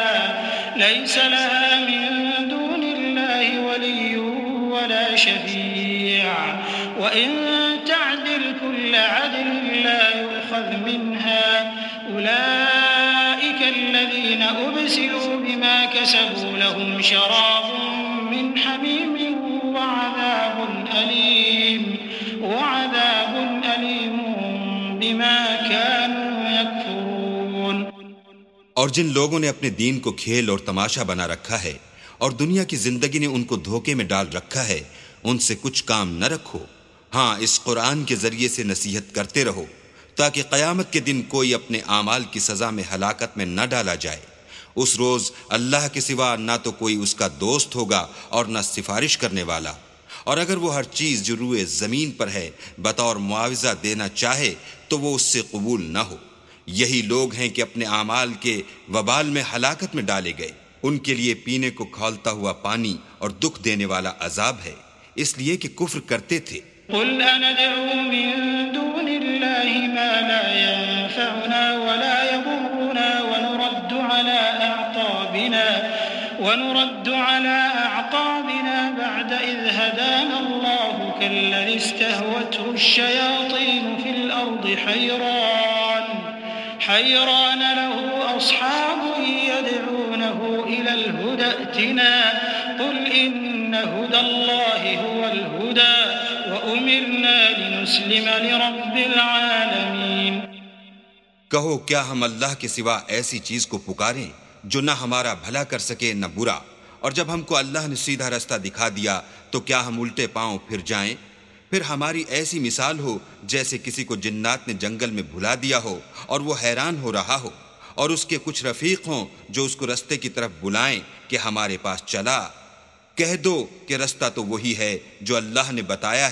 [SPEAKER 3] لَهَا مِن دُونِ اللَّهِ وَلِيٌّ وَلَا شَفِيعٌ وَإِن تَعْدِلْ كُلَّ عَدْلٍ لَّا يُؤْخَذْ مِنْهَا أُولَئِكَ الَّذِينَ أُبْسِلُوا بِمَا كَسَبُوا لَهُمْ شَرَابٌ مِّنْ حَمِيمٍ وَعَذَابٌ أَلِيمٌ بِمَا كَانُوا يَكْفُرُونَ۔
[SPEAKER 2] اور جن لوگوں نے اپنے دین کو کھیل اور تماشا بنا رکھا ہے اور دنیا کی زندگی نے ان کو دھوکے میں ڈال رکھا ہے، ان سے کچھ کام نہ رکھو، ہاں اس قرآن کے ذریعے سے نصیحت کرتے رہو تاکہ قیامت کے دن کوئی اپنے اعمال کی سزا میں ہلاکت میں نہ ڈالا جائے۔ اس روز اللہ کے سوا نہ تو کوئی اس کا دوست ہوگا اور نہ سفارش کرنے والا، اور اگر وہ ہر چیز جو روئے زمین پر ہے بطور معاوضہ دینا چاہے تو وہ اس سے قبول نہ ہو۔ یہی لوگ ہیں کہ اپنے اعمال کے وبال میں ہلاکت میں ڈالے گئے، ان کے لیے پینے کو کھولتا ہوا پانی اور دکھ دینے والا عذاب ہے، اس لیے کہ کفر کرتے تھے۔
[SPEAKER 3] قل أندعو من دون الله ما لا ينفعنا ولا يضرنا ونرد على أعقابنا بعد إذ هدانا الله كالذي استهوته الشياطين في الأرض حيران له أصحاب يدعونه إلى الهدى ائتنا قل إن هدى الله هو الهدى وأمرنا لنسلم لرب العالمين۔
[SPEAKER 2] کہو کیا ہم اللہ کے سوا ایسی چیز کو پکاریں جو نہ ہمارا بھلا کر سکے نہ برا، اور جب ہم کو اللہ نے سیدھا رستہ دکھا دیا تو کیا ہم الٹے پاؤں پھر جائیں؟ پھر ہماری ایسی مثال ہو جیسے کسی کو جنات نے جنگل میں بھلا دیا ہو اور وہ حیران ہو رہا ہو، اور اس کے کچھ رفیق ہوں جو اس کو رستے کی طرف بلائیں کہ ہمارے پاس چلا۔ کہہ دو کہ رستہ تو وہی ہے جو اللہ نے بتایا ہے،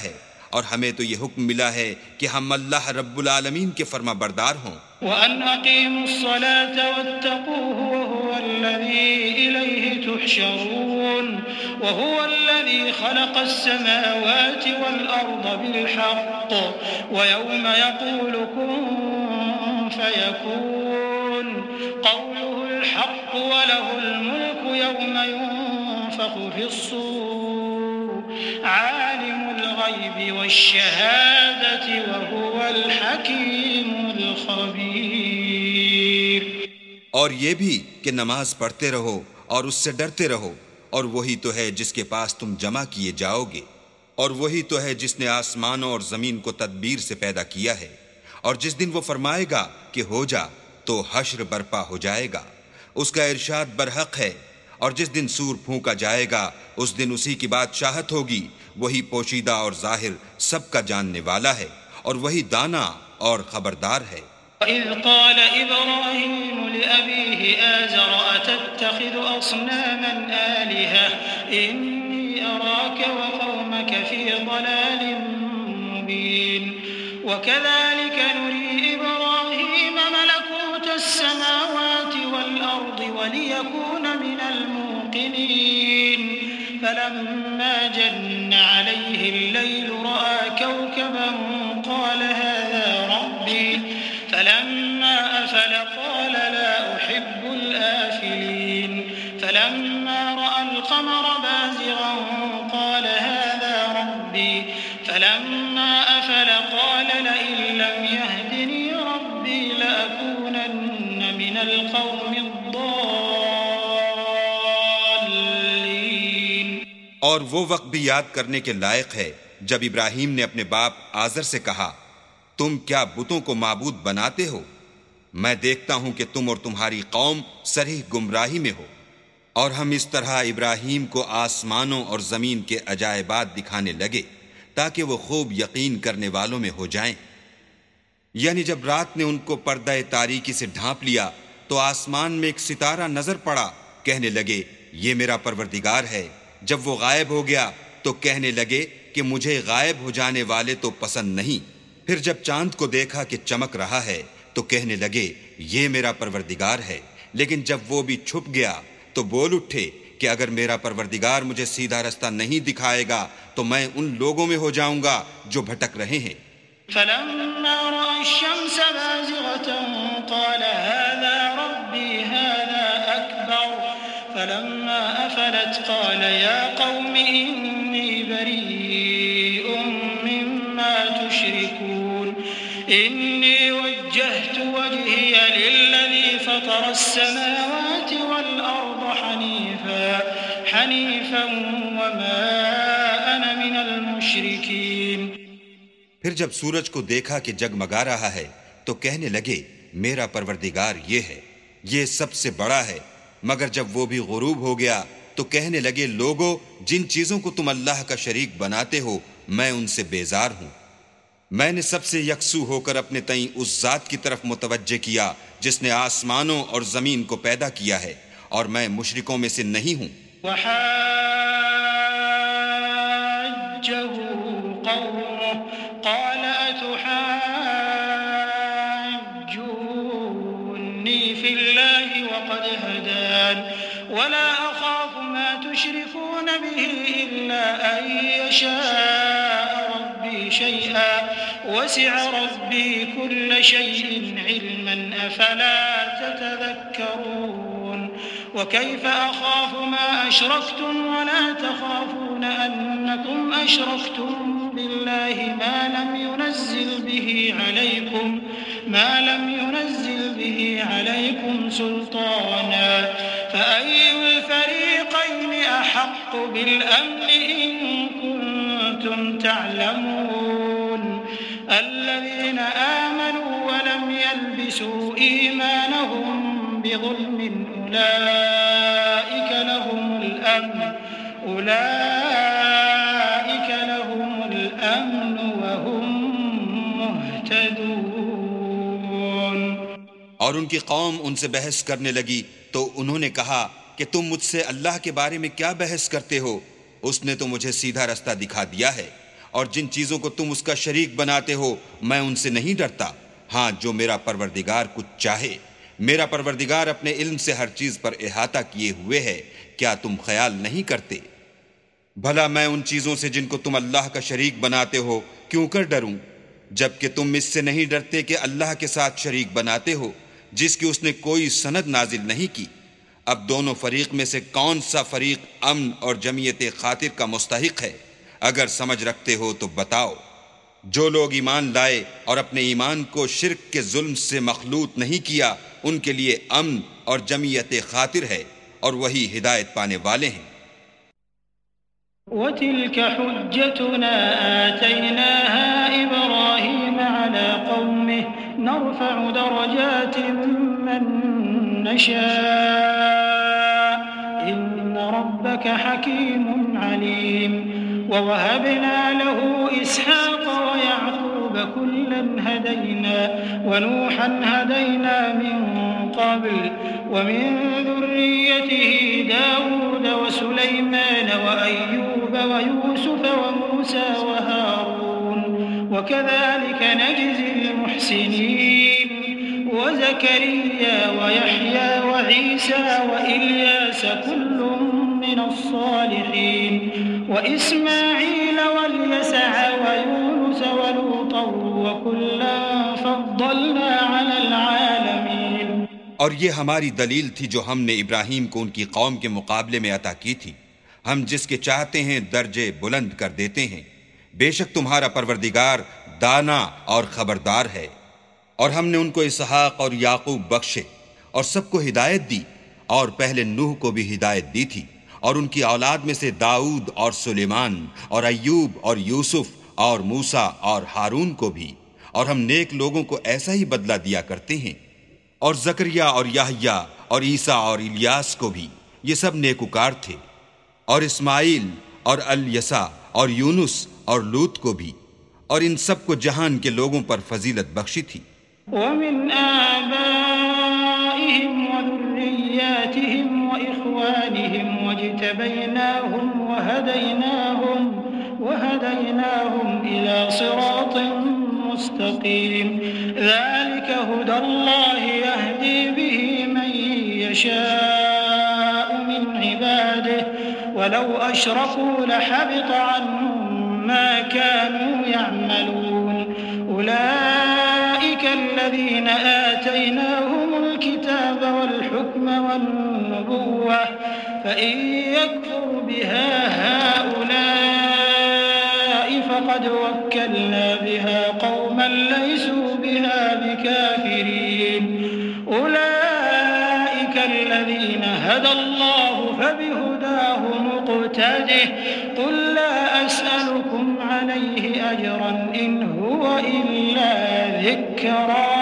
[SPEAKER 2] اور ہمیں تو یہ حکم ملا ہے کہ ہم اللہ رب العالمین کے فرما بردار ہوں۔
[SPEAKER 3] وَأَنْ أَقِيمُوا الصَّلَاةَ وَاتَّقُوهُ وَهُوَ الَّذِي إِلَيْهِ تُحْشَرُونَ وَهُوَ الَّذِي خَلَقَ السَّمَاوَاتِ وَالْأَرْضَ بِالْحَقِّ وَيَوْمَ يَقُولُ كُن فَيَكُونُ قَوْلُهُ الْحَقُّ وَلَهُ الْمُلْكُ يَوْمَ يُنفَخُ فِي الصُّورِ عَالِمُ الْغَيْبِ وَالشَّهَادَةِ وَهُوَ الْحَكِيمُ الْخَبِيرُ۔
[SPEAKER 2] اور یہ بھی کہ نماز پڑھتے رہو اور اس سے ڈرتے رہو، اور وہی تو ہے جس کے پاس تم جمع کیے جاؤ گے، اور وہی تو ہے جس نے آسمانوں اور زمین کو تدبیر سے پیدا کیا ہے، اور جس دن وہ فرمائے گا کہ ہو جا تو حشر برپا ہو جائے گا، اس کا ارشاد برحق ہے، اور جس دن سور پھونکا جائے گا اس دن اسی کی بادشاہت ہوگی، وہی پوشیدہ اور ظاہر سب کا جاننے والا ہے، اور وہی دانا اور خبردار ہے۔
[SPEAKER 3] وَإِذْ قَالَ إِبْرَاهِيمُ لِأَبِيهِ آزَرَ أَتَتَّخِذُ أَصْنَامًا آلِهَةً إِنِّي أَرَاكَ وَقَوْمَكَ فِي ضَلَالٍ مُّبِينٍ وَكَذَلِكَ نُرِي إِبْرَاهِيمَ مَلَكُوتَ السَّمَاوَاتِ وَالْأَرْضِ وَلِيَكُونَ مِنَ الْمُوقِنِينَ فَلَمَّا جَنَّ عَلَيْهِ اللَّيْلُ رَأَىٰ كَوْكَبًا قَالَ هَٰذَا رَبِّي فلما أفل قال لا أحب الآفلين فلما رأى القمر بازغا قال هذا ربي فلما أفل قال لئن لم يهدني ربي لأكونن من القوم الضالين۔
[SPEAKER 2] اور وہ وقت بھی یاد کرنے کے لائق ہے جب ابراہیم نے اپنے باپ آزر سے کہا، تم کیا بتوں کو معبود بناتے ہو؟ میں دیکھتا ہوں کہ تم اور تمہاری قوم صریح گمراہی میں ہو۔ اور ہم اس طرح ابراہیم کو آسمانوں اور زمین کے عجائبات دکھانے لگے تاکہ وہ خوب یقین کرنے والوں میں ہو جائیں۔ یعنی جب رات نے ان کو پردہ تاریکی سے ڈھانپ لیا تو آسمان میں ایک ستارہ نظر پڑا، کہنے لگے یہ میرا پروردگار ہے۔ جب وہ غائب ہو گیا تو کہنے لگے کہ مجھے غائب ہو جانے والے تو پسند نہیں۔ پھر جب چاند کو دیکھا کہ چمک رہا ہے تو کہنے لگے یہ میرا پروردگار ہے، لیکن جب وہ بھی چھپ گیا تو بول اٹھے کہ اگر میرا پروردگار مجھے سیدھا رستہ نہیں دکھائے گا تو میں ان لوگوں میں ہو جاؤں گا جو بھٹک رہے ہیں۔
[SPEAKER 3] فلما رأى الشمس بازغة قال هذا ربي هذا أكبر فلما أفلت قال يا قوم إني بريء مما تشركون إني وجهت وجهي للذي فطر السماوات والأرض حنيفا وما أنا من المشركين۔
[SPEAKER 2] پھر جب سورج کو دیکھا کہ جگمگا رہا ہے تو کہنے لگے میرا پروردگار یہ ہے، یہ سب سے بڑا ہے۔ مگر جب وہ بھی غروب ہو گیا تو کہنے لگے لوگو جن چیزوں کو تم اللہ کا شریک بناتے ہو میں ان سے بیزار ہوں۔ میں نے سب سے یکسو ہو کر اپنے تئیں اس ذات کی طرف متوجہ کیا جس نے آسمانوں اور زمین کو پیدا کیا ہے، اور میں مشرکوں میں سے نہیں ہوں۔
[SPEAKER 3] وحاجه قومه قال أتحاجوني في الله وقد هدان ولا أخاف ما تشركون به إلا أن يشاء ربي شيئا وسع ربي كل شيء علما أفلا تتذكرون وكيف أخاف ما أشركتم ولا تخافون أنكم أشركتم بالله ما لم ينزل به عليكم سلطانا فأي الفريقين أحق بالأمن إن كنتم تعلمون الذين آمنوا ولم يلبسوا إيمانهم بظلم أولئك لهم الأمن وهم مهتدون۔
[SPEAKER 2] اور ان کی قوم ان سے بحث کرنے لگی تو انہوں نے کہا کہ تم مجھ سے اللہ کے بارے میں کیا بحث کرتے ہو؟ اس نے تو مجھے سیدھا رستہ دکھا دیا ہے، اور جن چیزوں کو تم اس کا شریک بناتے ہو میں ان سے نہیں ڈرتا. ہاں جو میرا پروردگار کچھ چاہے. میرا پروردگار اپنے علم سے ہر چیز پر احاطہ کیے ہوئے ہے. کیا تم خیال نہیں کرتے؟ بھلا میں ان چیزوں سے جن کو تم اللہ کا شریک بناتے ہو کیوں کر ڈروں، جبکہ تم اس سے نہیں ڈرتے کہ اللہ کے ساتھ شریک بناتے ہو جس کی اس نے کوئی سند نازل نہیں کی. اب دونوں فریق میں سے کون سا فریق امن اور جمعیت خاطر کا مستحق ہے؟ اگر سمجھ رکھتے ہو تو بتاؤ. جو لوگ ایمان لائے اور اپنے ایمان کو شرک کے ظلم سے مخلوط نہیں کیا ان کے لیے امن اور جمعیت خاطر ہے اور وہی ہدایت پانے والے ہیں.
[SPEAKER 3] وَتِلْكَ حُجَّتُنَا آتَيْنَاهَا إِبْرَاهِيمَ عَلَى قَوْمِهِ نَرْفَعُ دَرَجَاتٍ مَّن نَّشَاءُ إِنَّ رَبَّكَ حَكِيمٌ عَلِيمٌ. وَوَهَبْنَا لَهُ إِسْحَاقَ وَيَعْقُوبَ كُلًّا هَدَيْنَا وَنُوحًا هَدَيْنَا مِن قَبْلُ وَمِن ذُرِّيَّتِهِ دَاوُودَ وَسُلَيْمَانَ وَأَيُّوبَ وَيُوسُفَ وَمُوسَى وَهَارُونَ وَكَذَلِكَ نَجْزِي الْمُحْسِنِينَ. وَزَكَرِيَّا وَيَحْيَى وَعِيسَى وَإِلْيَاسَ كُلٌّ مِّنَ الصَّالِحِينَ وَإِسْمَاعِيلَ وَالْيَسَعَ وَيُونُسَ وَلُوطًا وَكُلًّا فَضَّلْنَا عَلَى الْعَالَمِينَ.
[SPEAKER 2] اور یہ ہماری دلیل تھی جو ہم نے ابراہیم کو ان کی قوم کے مقابلے میں عطا کی تھی. ہم جس کے چاہتے ہیں درجے بلند کر دیتے ہیں. بے شک تمہارا پروردگار دانا اور خبردار ہے. اور ہم نے ان کو اسحاق اور یعقوب بخشے اور سب کو ہدایت دی، اور پہلے نوح کو بھی ہدایت دی تھی، اور ان کی اولاد میں سے داؤد اور سلیمان اور ایوب اور یوسف اور موسیٰ اور ہارون کو بھی. اور ہم نیک لوگوں کو ایسا ہی بدلہ دیا کرتے ہیں. اور زکریا اور یحییٰ اور عیسیٰ اور الیاس کو بھی، یہ سب نیکوکار تھے. اور اسماعیل اور الیسع اور یونس اور لوط کو بھی، اور ان سب کو جہان کے لوگوں پر فضیلت بخشی تھی.
[SPEAKER 3] وَمِنْ آبَائِهِمْ وَذُرِّيَّاتِهِمْ وَإِخْوَانِهِمْ وَاجْتَبَيْنَاهُمْ وَهَدَيْنَاهُمْ إِلَى صِرَاطٍ مُّسْتَقِيمٍ. ذَلِكَ هُدَى اللَّهِ يَهْدِي بِهِ مَن يَشَاءُ مِنْ عِبَادِهِ وَلَوْ أَشْرَكُوا لَحَبِطَ عَنْهُم مَّا كَانُوا يَعْمَلُونَ. أُولَٰئِكَ الَّذِينَ آتَيْنَاهُمُ الْكِتَابَ وَالْحُكْمَ وَالنُّبُوَّةَ فَإِن يَكْفُرْ بِهَا هَٰؤُلَاءِ فَقَدْ وَكَّلْنَا بِهَا قَوْمًا لَّيْسُوا بِهَا بِكَافِرِينَ. أُولَٰئِكَ الَّذِينَ هَدَى اللَّهُ فَبِهُدَاهُ مُقْتَدِهْ. قُل لَّا أَسْأَلُكُمْ عَلَيْهِ أَجْرًا إِنْ هُوَ إِلَّا ذِكْرَىٰ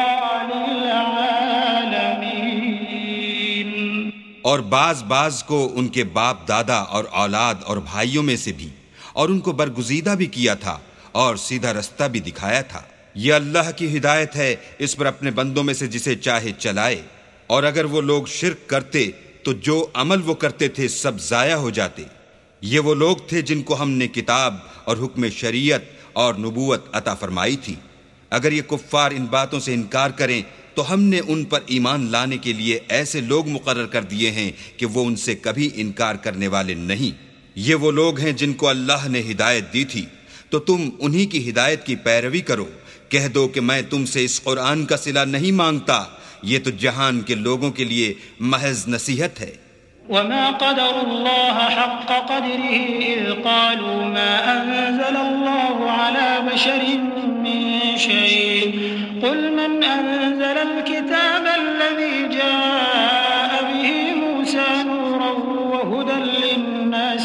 [SPEAKER 3] لِلْعَالَمِينَ.
[SPEAKER 2] اور بعض کو ان کے باپ دادا اور اولاد اور بھائیوں میں سے بھی، اور ان کو برگزیدہ بھی کیا تھا اور سیدھا رستہ بھی دکھایا تھا. یہ اللہ کی ہدایت ہے، اس پر اپنے بندوں میں سے جسے چاہے چلائے. اور اگر وہ لوگ شرک کرتے تو جو عمل وہ کرتے تھے سب ضائع ہو جاتے. یہ وہ لوگ تھے جن کو ہم نے کتاب اور حکم شریعت اور نبوت عطا فرمائی تھی. اگر یہ کفار ان باتوں سے انکار کریں تو ہم نے ان پر ایمان لانے کے لیے ایسے لوگ مقرر کر دیے ہیں کہ وہ ان سے کبھی انکار کرنے والے نہیں. یہ وہ لوگ ہیں جن کو اللہ نے ہدایت دی تھی، تو تم انہی کی ہدایت کی پیروی کرو. کہہ دو کہ میں تم سے اس قرآن کا صلہ نہیں مانگتا، یہ تو جہان کے لوگوں کے لیے محض نصیحت ہے.
[SPEAKER 3] وما قدر الله حق قدره إذ قالوا ما أنزل الله على بشر من شيء. قل من أنزل الكتاب الذي جاء به موسى نورا وهدى للناس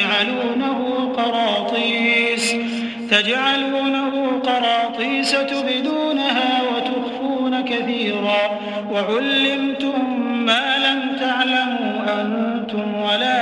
[SPEAKER 3] تجعلونه قراطيس تبدونها وتخفون كثيرا وعلمتم ما لم تعلموا أنتم ولا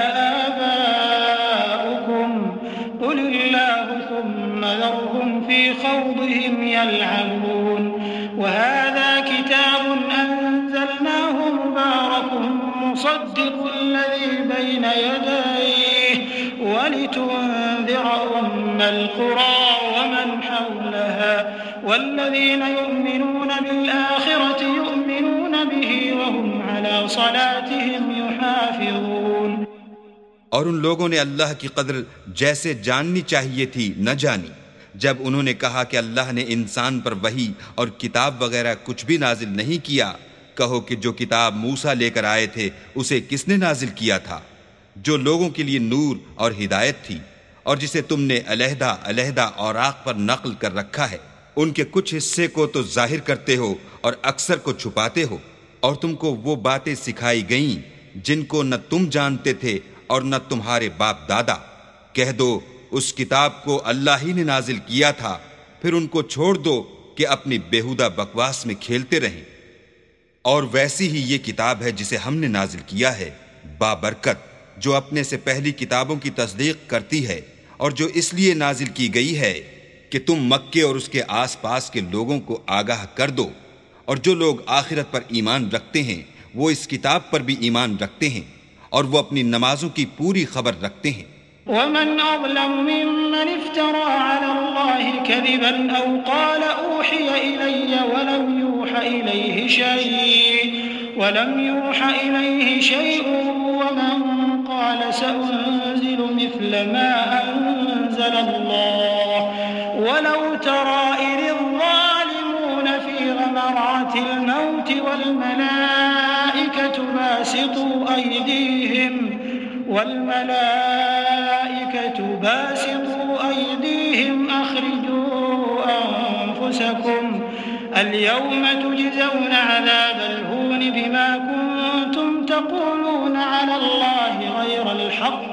[SPEAKER 3] آباؤكم قل الله ثم ذرهم في خوضهم يلعبون. وهذا كتاب أنزلناه مبارك مصدق الذي بين يديه ولتنذر أم القرى ومن حولها والذين يؤمنون بالآخرة يؤمنون به وهم على صلاتهم يحافظون۔
[SPEAKER 2] اور ان لوگوں نے اللہ کی قدر جیسے جاننی چاہیے تھی نہ جانی جب انہوں نے کہا کہ اللہ نے انسان پر وحی اور کتاب وغیرہ کچھ بھی نازل نہیں کیا۔ کہو کہ جو کتاب موسیٰ لے کر آئے تھے اسے کس نے نازل کیا تھا؟ جو لوگوں کے لیے نور اور ہدایت تھی، اور جسے تم نے علیحدہ علیحدہ اوراق پر نقل کر رکھا ہے۔ ان کے کچھ حصے کو تو ظاہر کرتے ہو اور اکثر کو چھپاتے ہو، اور تم کو وہ باتیں سکھائی گئیں جن کو نہ تم جانتے تھے اور نہ تمہارے باپ دادا۔ کہہ دو اس کتاب کو اللہ ہی نے نازل کیا تھا، پھر ان کو چھوڑ دو کہ اپنی بیہودہ بکواس میں کھیلتے رہیں۔ اور ویسی ہی یہ کتاب ہے جسے ہم نے نازل کیا ہے بابرکت، جو اپنے سے پہلی کتابوں کی تصدیق کرتی ہے، اور جو اس لیے نازل کی گئی ہے کہ تم مکے اور اس کے آس پاس کے لوگوں کو آگاہ کر دو، اور جو لوگ آخرت پر ایمان رکھتے ہیں وہ اس کتاب پر بھی ایمان رکھتے ہیں، اور وہ اپنی نمازوں کی پوری خبر رکھتے ہیں۔
[SPEAKER 3] ومن أظلم ممن افترى على الله كذبا أو قال أوحي إلي ولم يوحى إليه شيء ومن قال سأنزل مثل ما أنزل الله ولو ترى إذ الظالمون في غمرات الموت والملائكة باسطوا أيديهم أخرجوا أنفسكم اليوم تجزون عذاب الهون بما كنتم تقولون على الله غير الحق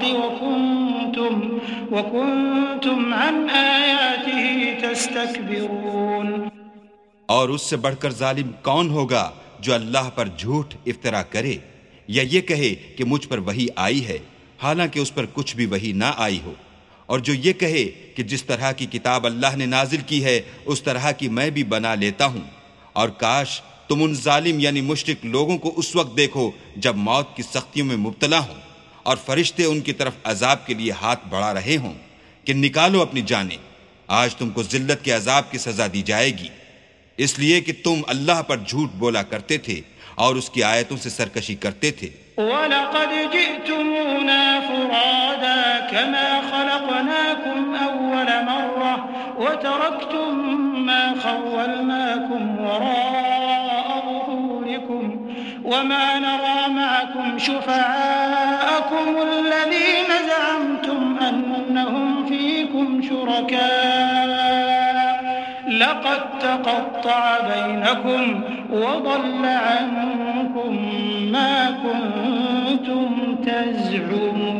[SPEAKER 3] وكنتم عن آياته تستكبرون۔
[SPEAKER 2] اور اس سے بڑھ کر ظالم کون ہوگا جو اللہ پر جھوٹ افترا کرے یا یہ کہے کہ مجھ پر وحی آئی ہے حالانکہ اس پر کچھ بھی وحی نہ آئی ہو، اور جو یہ کہے کہ جس طرح کی کتاب اللہ نے نازل کی ہے اس طرح کی میں بھی بنا لیتا ہوں۔ اور کاش تم ان ظالم یعنی مشرک لوگوں کو اس وقت دیکھو جب موت کی سختیوں میں مبتلا ہوں اور فرشتے ان کی طرف عذاب کے لیے ہاتھ بڑھا رہے ہوں کہ نکالو اپنی جانیں، آج تم کو ذلت کے عذاب کی سزا دی جائے گی، اس لیے کہ تم اللہ پر جھوٹ بولا کرتے تھے اور اس کی آیتوں سے سرکشی کرتے تھے۔
[SPEAKER 3] وَلَقَدْ جِئْتُمُونَا فُرَادَا كَمَا خَلَقْنَاكُمْ أَوَّلَ مَرَّةٍ وَتَرَكْتُمْ مَا خَوَّلْنَاكُمْ وَرَاءَ ظُهُورِكُمْ وَمَا نَرَى مَعَكُمْ شُفَعَاءَكُمُ الَّذِينَ زَعَمْتُمْ أَنَّهُمْ فِيكُمْ شُرَكَاءُ لقد تقطع بينكم وضل عنكم ما كنتم تزعمون۔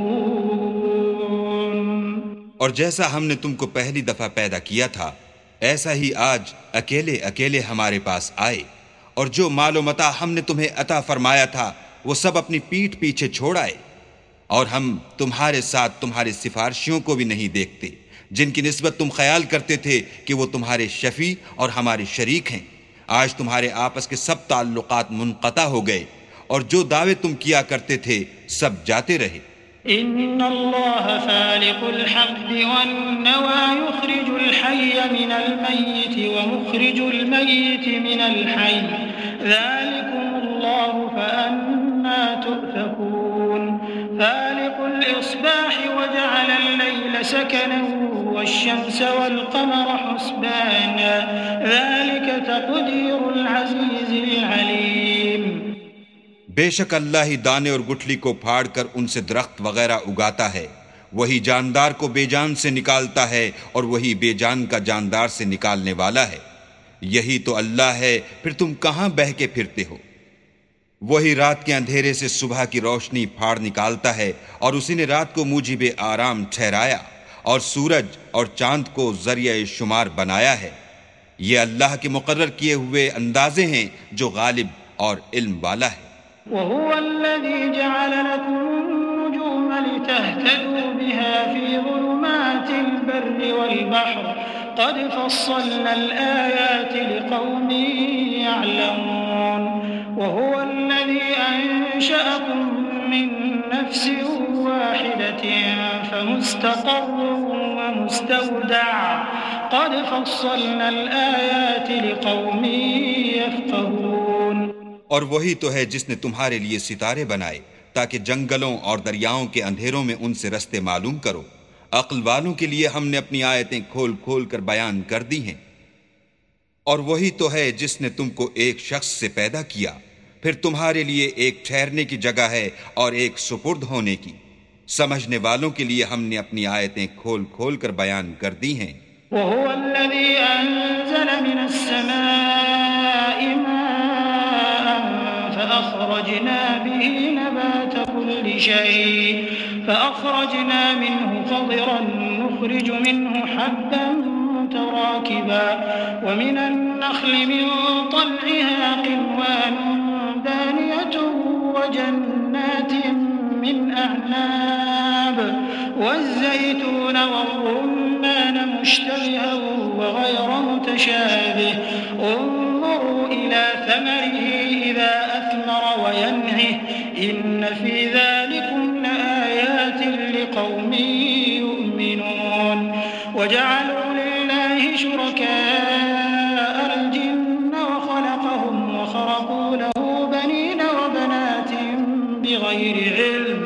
[SPEAKER 2] اور جیسا ہم نے تم کو پہلی دفعہ پیدا کیا تھا ایسا ہی آج اکیلے اکیلے ہمارے پاس آئے، اور جو مال و متاع ہم نے تمہیں عطا فرمایا تھا وہ سب اپنی پیٹھ پیچھے چھوڑ آئے، اور ہم تمہارے ساتھ تمہارے سفارشیوں کو بھی نہیں دیکھتے جن کی نسبت تم خیال کرتے تھے کہ وہ تمہارے شفیع اور ہمارے شریک ہیں۔ آج تمہارے آپس کے سب تعلقات منقطع ہو گئے، اور جو دعوے تم کیا کرتے تھے سب جاتے رہے۔
[SPEAKER 3] ان اللہ فالق الحب والنوى يخرج الحي من الميت ومخرج الميت من الحي ذلكم الله فأنا تؤفكون۔ فالق الإصباح وجعل الليل سكنا والشمس والقمر حسبانا ذلك تقدير العزيز العليم۔
[SPEAKER 2] بے شک اللہ ہی دانے اور گٹھلی کو پھاڑ کر ان سے درخت وغیرہ اگاتا ہے، وہی جاندار کو بے جان سے نکالتا ہے اور وہی بے جان کا جاندار سے نکالنے والا ہے۔ یہی تو اللہ ہے، پھر تم کہاں بہہ کے پھرتے ہو؟ وہی رات کے اندھیرے سے صبح کی روشنی پھاڑ نکالتا ہے، اور اسی نے رات کو موجب آرام ٹھہرایا اور سورج اور چاند کو ذریعہ شمار بنایا ہے۔ یہ اللہ کے مقرر کیے ہوئے اندازے ہیں جو غالب اور علم والا ہے۔
[SPEAKER 3] وهو الذي جعل لكم النجوم لتهتدوا بها في ظلمات البر والبحر قد فصلنا الآيات لقوم يعلمون۔ وهو الذي أنشأكم من نفس واحدة فمستقر ومستودع قد فصلنا الآيات لقوم يفقهون۔
[SPEAKER 2] اور وہی تو ہے جس نے تمہارے لیے ستارے بنائے تاکہ جنگلوں اور دریاؤں کے اندھیروں میں ان سے رستے معلوم کرو۔ عقل والوں کے لیے ہم نے اپنی آیتیں کھول کھول کر بیان کر دی ہیں۔ اور وہی تو ہے جس نے تم کو ایک شخص سے پیدا کیا، پھر تمہارے لیے ایک ٹھہرنے کی جگہ ہے اور ایک سپرد ہونے کی۔ سمجھنے والوں کے لیے ہم نے اپنی آیتیں کھول کھول کر بیان کر دی ہیں۔
[SPEAKER 3] وهو الذي أنزل من السماء ماء فأخرجنا به نبات كل شيء فأخرجنا منه خضرا نخرج منه حبا متراكبا ومن النخل من طلعها قنوان دانية وجنات من أعناب والزيتون والرمان مشتبها وغير متشابه انظروا إلى ثمره إذا أثمر وينعه إن في ذلكم لآيات لقوم يؤمنون وجعلوا لله شركاء الجن وخلقهم وخرقوا له بنين وبنات بغير علم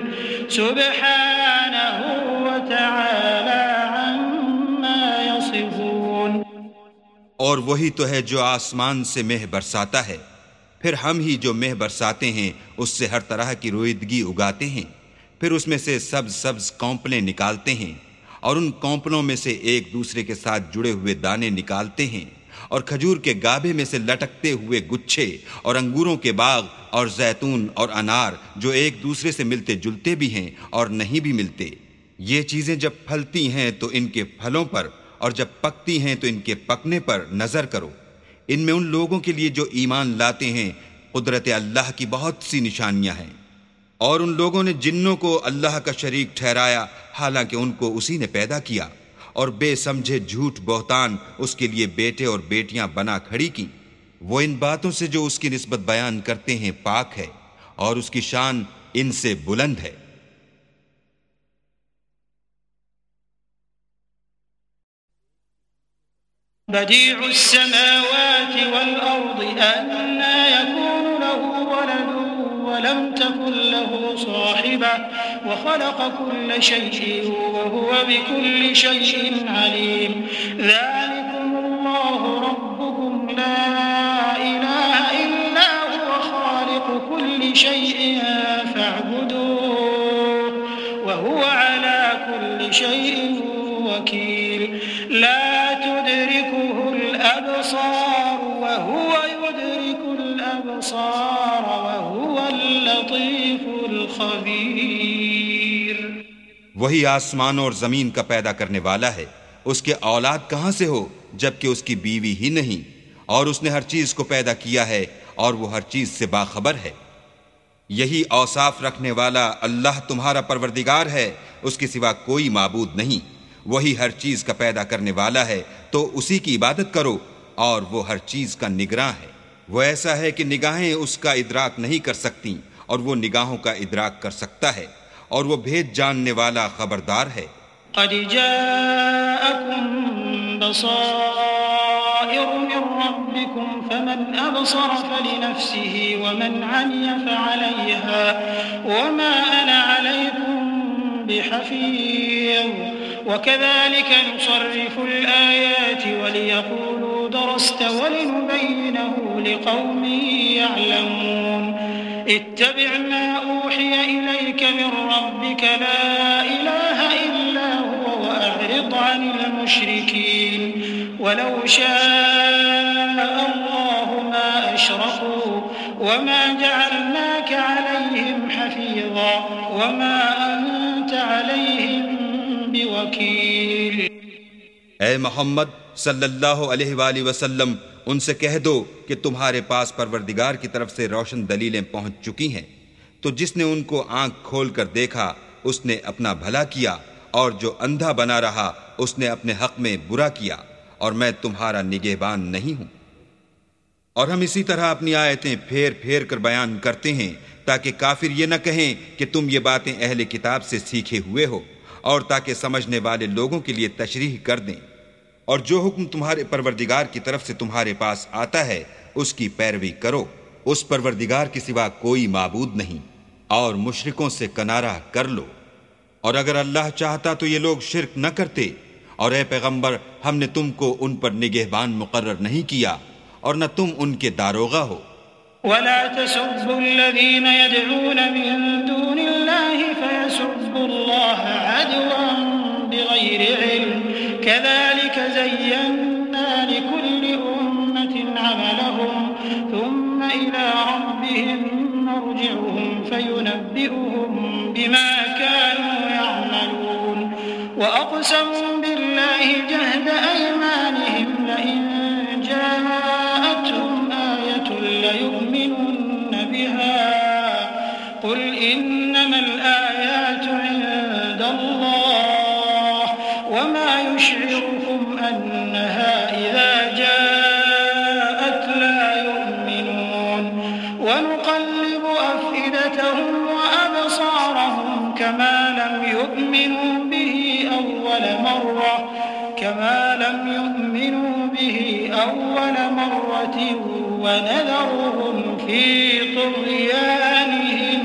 [SPEAKER 3] سبحانه وتعالى عما يصفون۔
[SPEAKER 2] اور وہی تو ہے جو آسمان سے مہ برساتا ہے، پھر ہم ہی جو مہ برساتے ہیں اس سے ہر طرح کی رویدگی اگاتے ہیں، پھر اس میں سے سبز سبز کونپلیں نکالتے ہیں اور ان کونپلوں میں سے ایک دوسرے کے ساتھ جڑے ہوئے دانے نکالتے ہیں، اور کھجور کے گابے میں سے لٹکتے ہوئے گچھے، اور انگوروں کے باغ اور زیتون اور انار جو ایک دوسرے سے ملتے جلتے بھی ہیں اور نہیں بھی ملتے۔ یہ چیزیں جب پھلتی ہیں تو ان کے پھلوں پر، اور جب پکتی ہیں تو ان کے پکنے پر نظر کرو۔ ان میں ان لوگوں کے لیے جو ایمان لاتے ہیں قدرت اللہ کی بہت سی نشانیاں ہیں۔ اور ان لوگوں نے جنوں کو اللہ کا شریک ٹھہرایا حالانکہ ان کو اسی نے پیدا کیا، اور بے سمجھے جھوٹ بہتان اس کے لیے بیٹے اور بیٹیاں بنا کھڑی کی۔ وہ ان باتوں سے جو اس کی نسبت بیان کرتے ہیں پاک ہے، اور اس کی شان ان سے بلند ہے۔
[SPEAKER 3] بديع السماوات والأرض أنى يكون له ولد ولم تكن له صاحبة وخلق كل شيء وهو بكل شيء عليم ذلكم الله ربكم لا إله إلا هو خالق كل شيء فاعبدوه وهو على كل شيء وكيل لا تدركه الأبصار وهو يدرك الأبصار وهو اللطيف الخبير۔
[SPEAKER 2] وہی آسمانوں اور زمین کا پیدا کرنے والا ہے، اس کے اولاد کہاں سے ہو جبکہ اس کی بیوی ہی نہیں، اور اس نے ہر چیز کو پیدا کیا ہے اور وہ ہر چیز سے باخبر ہے۔ یہی اوصاف رکھنے والا اللہ تمہارا پروردگار ہے، اس کے سوا کوئی معبود نہیں۔ وہی ہر چیز کا پیدا کرنے والا ہے تو اسی کی عبادت کرو، اور وہ ہر چیز کا نگراں ہے۔ وہ ایسا ہے کہ نگاہیں اس کا ادراک نہیں کر سکتی اور وہ نگاہوں کا ادراک کر سکتا ہے، اور وہ بھید جاننے والا خبردار ہے۔
[SPEAKER 3] قد جاءكم بصائر من ربكم فمن أبصر فلنفسه ومن عمي فعليها وما أنا عليكم بحفيظ وكذلك نصرف الآيات وليقولوا درست ولنبينه لقوم يعلمون اتبع ما أوحي إليك من ربك لا إله إلا هو وأعرض عن المشركين ولو شاء الله ما أشركوا وما جعلناك عليهم حفيظا وما أنت عليهم بوكيل۔
[SPEAKER 2] اے محمد صلی اللہ علیہ وآلہ وسلم، ان سے کہہ دو کہ تمہارے پاس پروردگار کی طرف سے روشن دلیلیں پہنچ چکی ہیں، تو جس نے ان کو آنکھ کھول کر دیکھا اس نے اپنا بھلا کیا، اور جو اندھا بنا رہا اس نے اپنے حق میں برا کیا، اور میں تمہارا نگہبان نہیں ہوں۔ اور ہم اسی طرح اپنی آیتیں پھیر پھیر کر بیان کرتے ہیں تاکہ کافر یہ نہ کہیں کہ تم یہ باتیں اہل کتاب سے سیکھے ہوئے ہو، اور تاکہ سمجھنے والے لوگوں کے لیے تشریح کر دیں۔ اور جو حکم تمہارے پروردگار کی طرف سے تمہارے پاس آتا ہے اس کی پیروی کرو، اس پروردگار کے سوا کوئی معبود نہیں، اور مشرکوں سے کنارہ کر لو۔ اور اگر اللہ چاہتا تو یہ لوگ شرک نہ کرتے، اور اے پیغمبر ہم نے تم کو ان پر نگہبان مقرر نہیں کیا اور نہ تم ان کے داروغہ ہو۔
[SPEAKER 3] ولا تسبوا الذين يدعون من دون الله فيسبوا الله عدوا بغير علم كذلك زينا لكل أمة عملهم ثم إلى ربهم مرجعهم فينبئهم بما كانوا يعملون وأقسموا بالله جهد أيمانهم لئن جاءتهم آية ليؤمنن بها قل إنما الآيات عند الله وما يشعركم أنها إذا جاءت لا يؤمنون ونقلب أفئدتهم وأبصارهم كما لم يؤمنوا به أول مرة ونذرهم في طغيانهم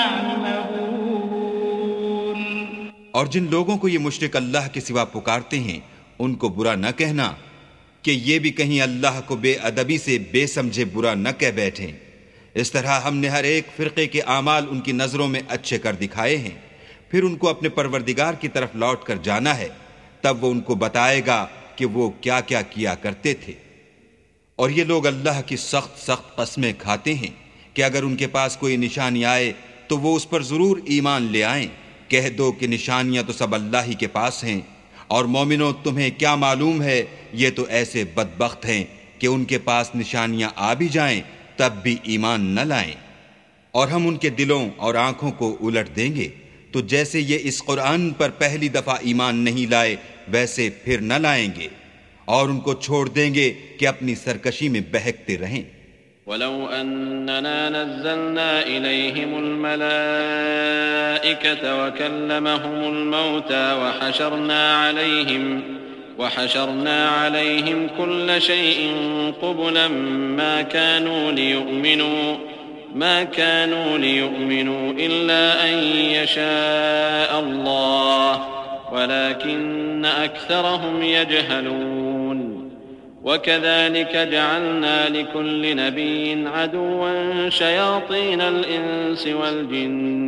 [SPEAKER 3] يعمهون۔
[SPEAKER 2] اور جن لوگوں کو یہ مشرک اللہ کے سوا پکارتے ہیں ان کو برا نہ کہنا کہ یہ بھی کہیں اللہ کو بے ادبی سے بے سمجھے برا نہ کہہ بیٹھیں۔ اس طرح ہم نے ہر ایک فرقے کے اعمال ان کی نظروں میں اچھے کر دکھائے ہیں، پھر ان کو اپنے پروردگار کی طرف لوٹ کر جانا ہے، تب وہ ان کو بتائے گا کہ وہ کیا کیا کیا کرتے تھے۔ اور یہ لوگ اللہ کی سخت سخت قسمیں کھاتے ہیں کہ اگر ان کے پاس کوئی نشانی آئے تو وہ اس پر ضرور ایمان لے آئیں۔ کہہ دو کہ نشانیاں تو سب اللہ ہی کے پاس ہیں، اور مومنوں تمہیں کیا معلوم ہے یہ تو ایسے بدبخت ہیں کہ ان کے پاس نشانیاں آ بھی جائیں تب بھی ایمان نہ لائیں۔ اور ہم ان کے دلوں اور آنکھوں کو الٹ دیں گے، تو جیسے یہ اس قرآن پر پہلی دفعہ ایمان نہیں لائے ویسے پھر نہ لائیں گے، اور ان کو چھوڑ دیں گے کہ اپنی سرکشی میں بہکتے رہیں۔
[SPEAKER 1] وَلَوْ أَنَّنَا نَزَّلْنَا إِلَيْهِمُ الْمَلَائِكَةَ وَكَلَّمَهُمُ الْمَوْتَى وَحَشَرْنَا عَلَيْهِمْ كُلَّ شَيْءٍ قُبُلًا ما كانوا ليؤمنوا إلا أن يشاء الله ولكن أكثرهم يجهلون وكذلك جعلنا لكل نبي عدوا شياطين الإنس والجن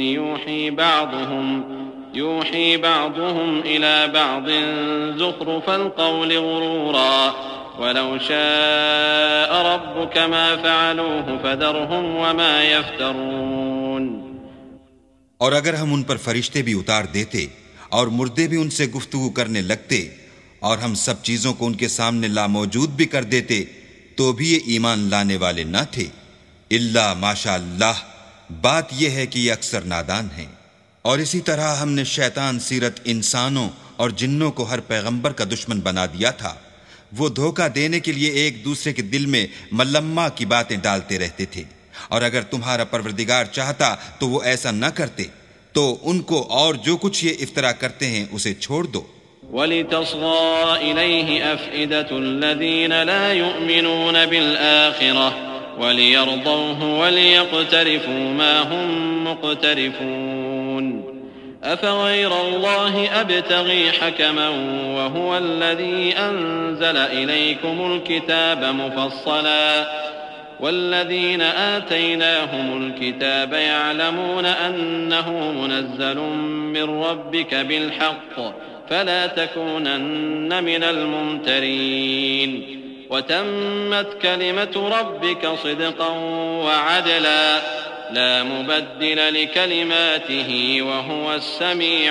[SPEAKER 1] يوحي بعضهم إلى بعض زخرف القول غرورا وَلَوْ شَاءَ رَبُّكَ مَا فَعَلُوهُ فَذَرْهُمْ وَمَا يَفْتَرُونَ۔
[SPEAKER 2] اور اگر ہم ان پر فرشتے بھی اتار دیتے اور مردے بھی ان سے گفتگو کرنے لگتے اور ہم سب چیزوں کو ان کے سامنے لاموجود بھی کر دیتے تو بھی یہ ایمان لانے والے نہ تھے، الا ماشاء اللہ۔ بات یہ ہے کہ یہ اکثر نادان ہیں۔ اور اسی طرح ہم نے شیطان سیرت انسانوں اور جنوں کو ہر پیغمبر کا دشمن بنا دیا تھا۔ وہ دھوکہ دینے کے لیے ایک دوسرے کے دل میں ملمہ کی باتیں ڈالتے رہتے تھے، اور اگر تمہارا پروردگار چاہتا تو وہ ایسا نہ کرتے، تو ان کو اور جو کچھ یہ افطرا کرتے ہیں اسے چھوڑ دو۔
[SPEAKER 1] وَلِتَصْغَى إِلَيْهِ أَفْئِدَةُ الَّذِينَ لَا يُؤْمِنُونَ بِالْآخِرَةِ وَلِيَرْضَوْهُ وَلِيَقْتَرِفُوا مَا هُمْ مُقْتَرِفُونَ أَفَغَيْرَ اللَّهِ أَبْتَغِي حَكَمًا وَهُوَ الَّذِي أَنزَلَ إِلَيْكُمُ الْكِتَابَ مُفَصَّلًا وَالَّذِينَ آتَيْنَاهُمُ الْكِتَابَ يَعْلَمُونَ أَنَّهُ مُنَزَّلٌ مِّن رَّبِّكَ بِالْحَقِّ فَلَا تَكُونَنَّ مِنَ الْمُمْتَرِينَ وَتَمَّتْ كَلِمَةُ رَبِّكَ صِدْقًا وَعَدْلًا لا مبدل لكلماته وهو السميع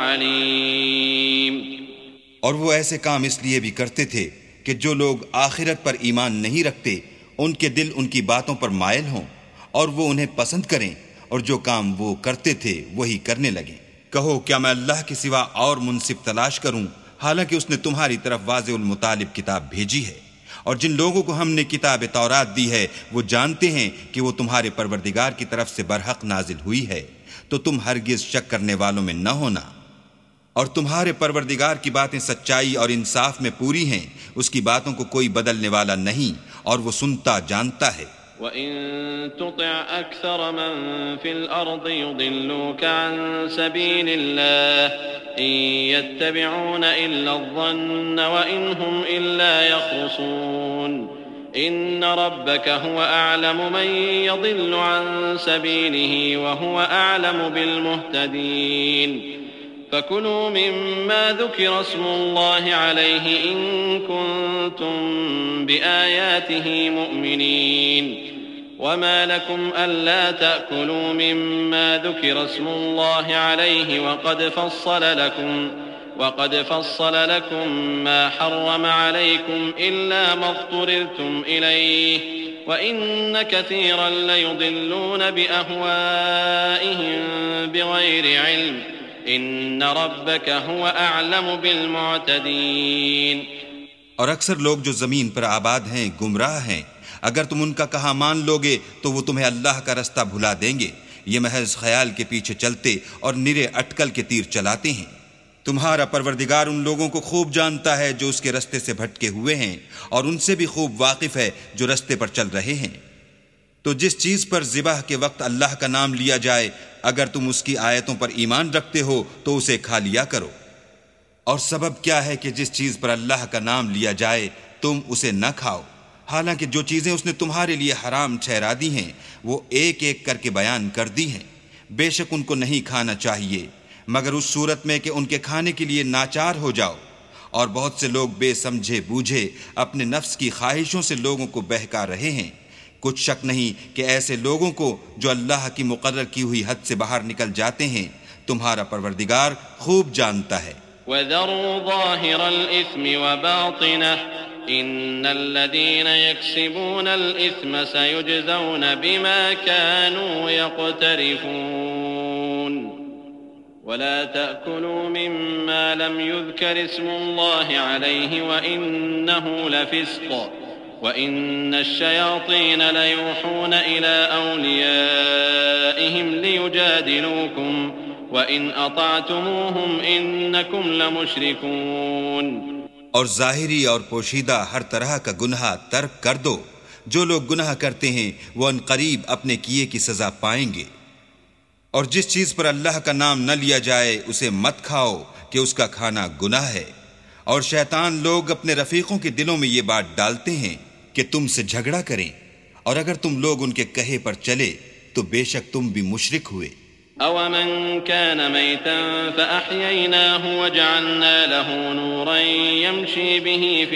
[SPEAKER 1] العليم۔
[SPEAKER 2] اور وہ ایسے کام اس لیے بھی کرتے تھے کہ جو لوگ آخرت پر ایمان نہیں رکھتے ان کے دل ان کی باتوں پر مائل ہوں اور وہ انہیں پسند کریں، اور جو کام وہ کرتے تھے وہی کرنے لگیں۔ کہو کیا میں اللہ کے سوا اور منصف تلاش کروں، حالانکہ اس نے تمہاری طرف واضح المطالب کتاب بھیجی ہے۔ اور جن لوگوں کو ہم نے کتاب تورات دی ہے وہ جانتے ہیں کہ وہ تمہارے پروردگار کی طرف سے برحق نازل ہوئی ہے، تو تم ہرگز شک کرنے والوں میں نہ ہونا۔ اور تمہارے پروردگار کی باتیں سچائی اور انصاف میں پوری ہیں، اس کی باتوں کو کوئی بدلنے والا نہیں، اور وہ سنتا جانتا ہے۔
[SPEAKER 1] وَإِن تُطِعْ أَكْثَرَ مَن فِي الْأَرْضِ يُضِلُّوكَ عَن سَبِيلِ اللَّهِ إِن يَتَّبِعُونَ إِلَّا الظَّنَّ وَإِنْ هُمْ إِلَّا يَخْرُصُونَ إِنَّ رَبَّكَ هُوَ أَعْلَمُ مَن يَضِلُّ عَن سَبِيلِهِ وَهُوَ أَعْلَمُ بِالْمُهْتَدِينَ فَكُلُوا مِمَّا ذُكِرَ اسْمُ اللَّهِ عَلَيْهِ إِن كُنتُم بِآيَاتِهِ مُؤْمِنِينَ وَمَا لَكُمْ أَلَّا تَأْكُلُوا مِمَّا ذُكِرَ اسْمُ اللَّهِ عَلَيْهِ وَقَدْ فَصَّلَ لَكُم مَّا حَرَّمَ عَلَيْكُمْ إِلَّا مَا اضْطُرِرْتُمْ إِلَيْهِ وَإِنَّ كَثِيرًا لَّيُضِلُّونَ بِأَهْوَائِهِم بِغَيْرِ عِلْمٍ إِنَّ رَبَّكَ هُوَ أَعْلَمُ بِالْمُعْتَدِينَ۔
[SPEAKER 2] اور اکثر لوگ جو زمین پر آباد ہیں گمراہ ہیں، اگر تم ان کا کہا مان لوگے تو وہ تمہیں اللہ کا رستہ بھلا دیں گے، یہ محض خیال کے پیچھے چلتے اور نرے اٹکل کے تیر چلاتے ہیں۔ تمہارا پروردگار ان لوگوں کو خوب جانتا ہے جو اس کے رستے سے بھٹکے ہوئے ہیں، اور ان سے بھی خوب واقف ہے جو رستے پر چل رہے ہیں۔ تو جس چیز پر ذبح کے وقت اللہ کا نام لیا جائے، اگر تم اس کی آیتوں پر ایمان رکھتے ہو تو اسے کھا لیا کرو۔ اور سبب کیا ہے کہ جس چیز پر اللہ کا نام لیا جائے تم اسے نہ کھاؤ، حالانکہ جو چیزیں اس نے تمہارے لیے حرام ٹھہرا دی ہیں وہ ایک ایک کر کے بیان کر دی ہیں۔ بے شک ان کو نہیں کھانا چاہیے مگر اس صورت میں کہ ان کے کھانے کے لیے ناچار ہو جاؤ، اور بہت سے لوگ بے سمجھے بوجھے اپنے نفس کی خواہشوں سے لوگوں کو بہکا رہے ہیں۔ کچھ شک نہیں کہ ایسے لوگوں کو جو اللہ کی مقرر کی ہوئی حد سے باہر نکل جاتے ہیں تمہارا پروردگار خوب جانتا ہے۔
[SPEAKER 1] وَذَرُوا ظَاهِرَ الْإِثْمِ وَبَاطِنَهُ إِنَّ الَّذِينَ يَكْسِبُونَ الْإِثْمَ سَيُجْزَوْنَ بِمَا كَانُوا يَقْتَرِفُونَ وَلَا تَأْكُلُوا مِمَّا لَمْ يُذْكَرِ اسْمُ اللَّهِ عَلَيْهِ وَإِنَّهُ لَفِسْقٌ وَإِنَّ الشَّيَاطِينَ لَيُوحُونَ إِلَىٰ أَوْلِيَائِهِمْ لِيُجَادِلُوكُمْ وَإِنْ أَطَعْتُمُوهُمْ إِنَّكُمْ لَمُشْرِكُونَ۔
[SPEAKER 2] اور ظاہری اور پوشیدہ ہر طرح کا گناہ ترک کر دو، جو لوگ گناہ کرتے ہیں وہ ان قریب اپنے کیے کی سزا پائیں گے۔ اور جس چیز پر اللہ کا نام نہ لیا جائے اسے مت کھاؤ کہ اس کا کھانا گناہ ہے، اور شیطان لوگ اپنے رفیقوں کے دلوں میں یہ بات ڈالتے ہیں کہ تم سے جھگڑا کریں، اور اگر تم لوگ ان کے کہے پر چلے تو بے شک تم بھی مشرک ہوئے۔
[SPEAKER 1] أَوَمَنْ كَانَ مَيْتًا فَأَحْيَيْنَاهُ وَجَعَلْنَا لَهُ نُورًا يَمْشِي بِهِ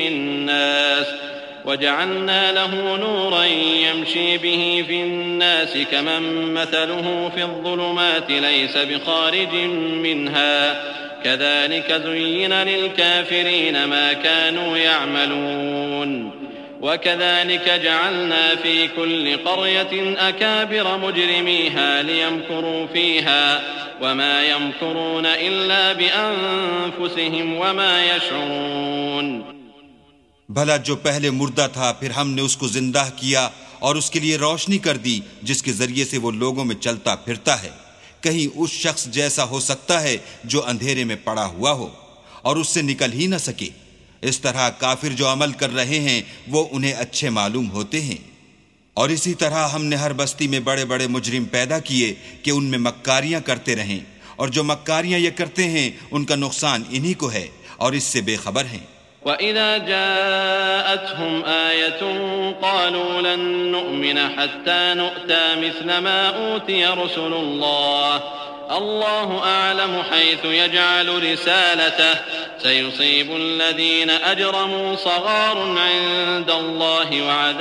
[SPEAKER 1] فِي النَّاسِ كَمَنْ مَثَلُهُ فِي الظُّلُمَاتِ لَيْسَ بِخَارِجٍ مِّنْهَا كَذَلِكَ زُيِّنَ لِلْكَافِرِينَ مَا كَانُوا يَعْمَلُونَ وَكَذَلِكَ جَعَلْنَا فِي كُلِّ قَرْيَةٍ أَكَابِرَ مُجْرِمِيهَا لِيَمْكُرُوا فِيهَا وَمَا يَمْكُرُونَ إِلَّا بِأَنفُسِهِمْ وَمَا يَشْعُرُونَ۔
[SPEAKER 2] بھلا جو پہلے مردہ تھا پھر ہم نے اس کو زندہ کیا اور اس کے لیے روشنی کر دی جس کے ذریعے سے وہ لوگوں میں چلتا پھرتا ہے، کہیں اس شخص جیسا ہو سکتا ہے جو اندھیرے میں پڑا ہوا ہو اور اس سے نکل ہی نہ سکے۔ اس طرح کافر جو عمل کر رہے ہیں وہ انہیں اچھے معلوم ہوتے ہیں۔ اور اسی طرح ہم نے ہر بستی میں بڑے بڑے مجرم پیدا کیے کہ ان میں مکاریاں کرتے رہیں، اور جو مکاریاں یہ کرتے ہیں ان کا نقصان انہی کو ہے اور اس سے بے خبر ہیں۔
[SPEAKER 1] وَإِذَا جَاءَتْهُمْ آيَةٌ قَالُوا لَن نُّؤْمِنَ حَتَّى نُؤْتَىٰ مِثْلَ مَا أُوتِيَ رُسُلُ اللَّهِ اللَّهُ أَعْلَمُ حَيْثُ يَجْعَلُ رِسَالَتَهُ سَيُصِيبُ الَّذِينَ أَجْرَمُوا صَغَارٌ عِندَ اللَّهِ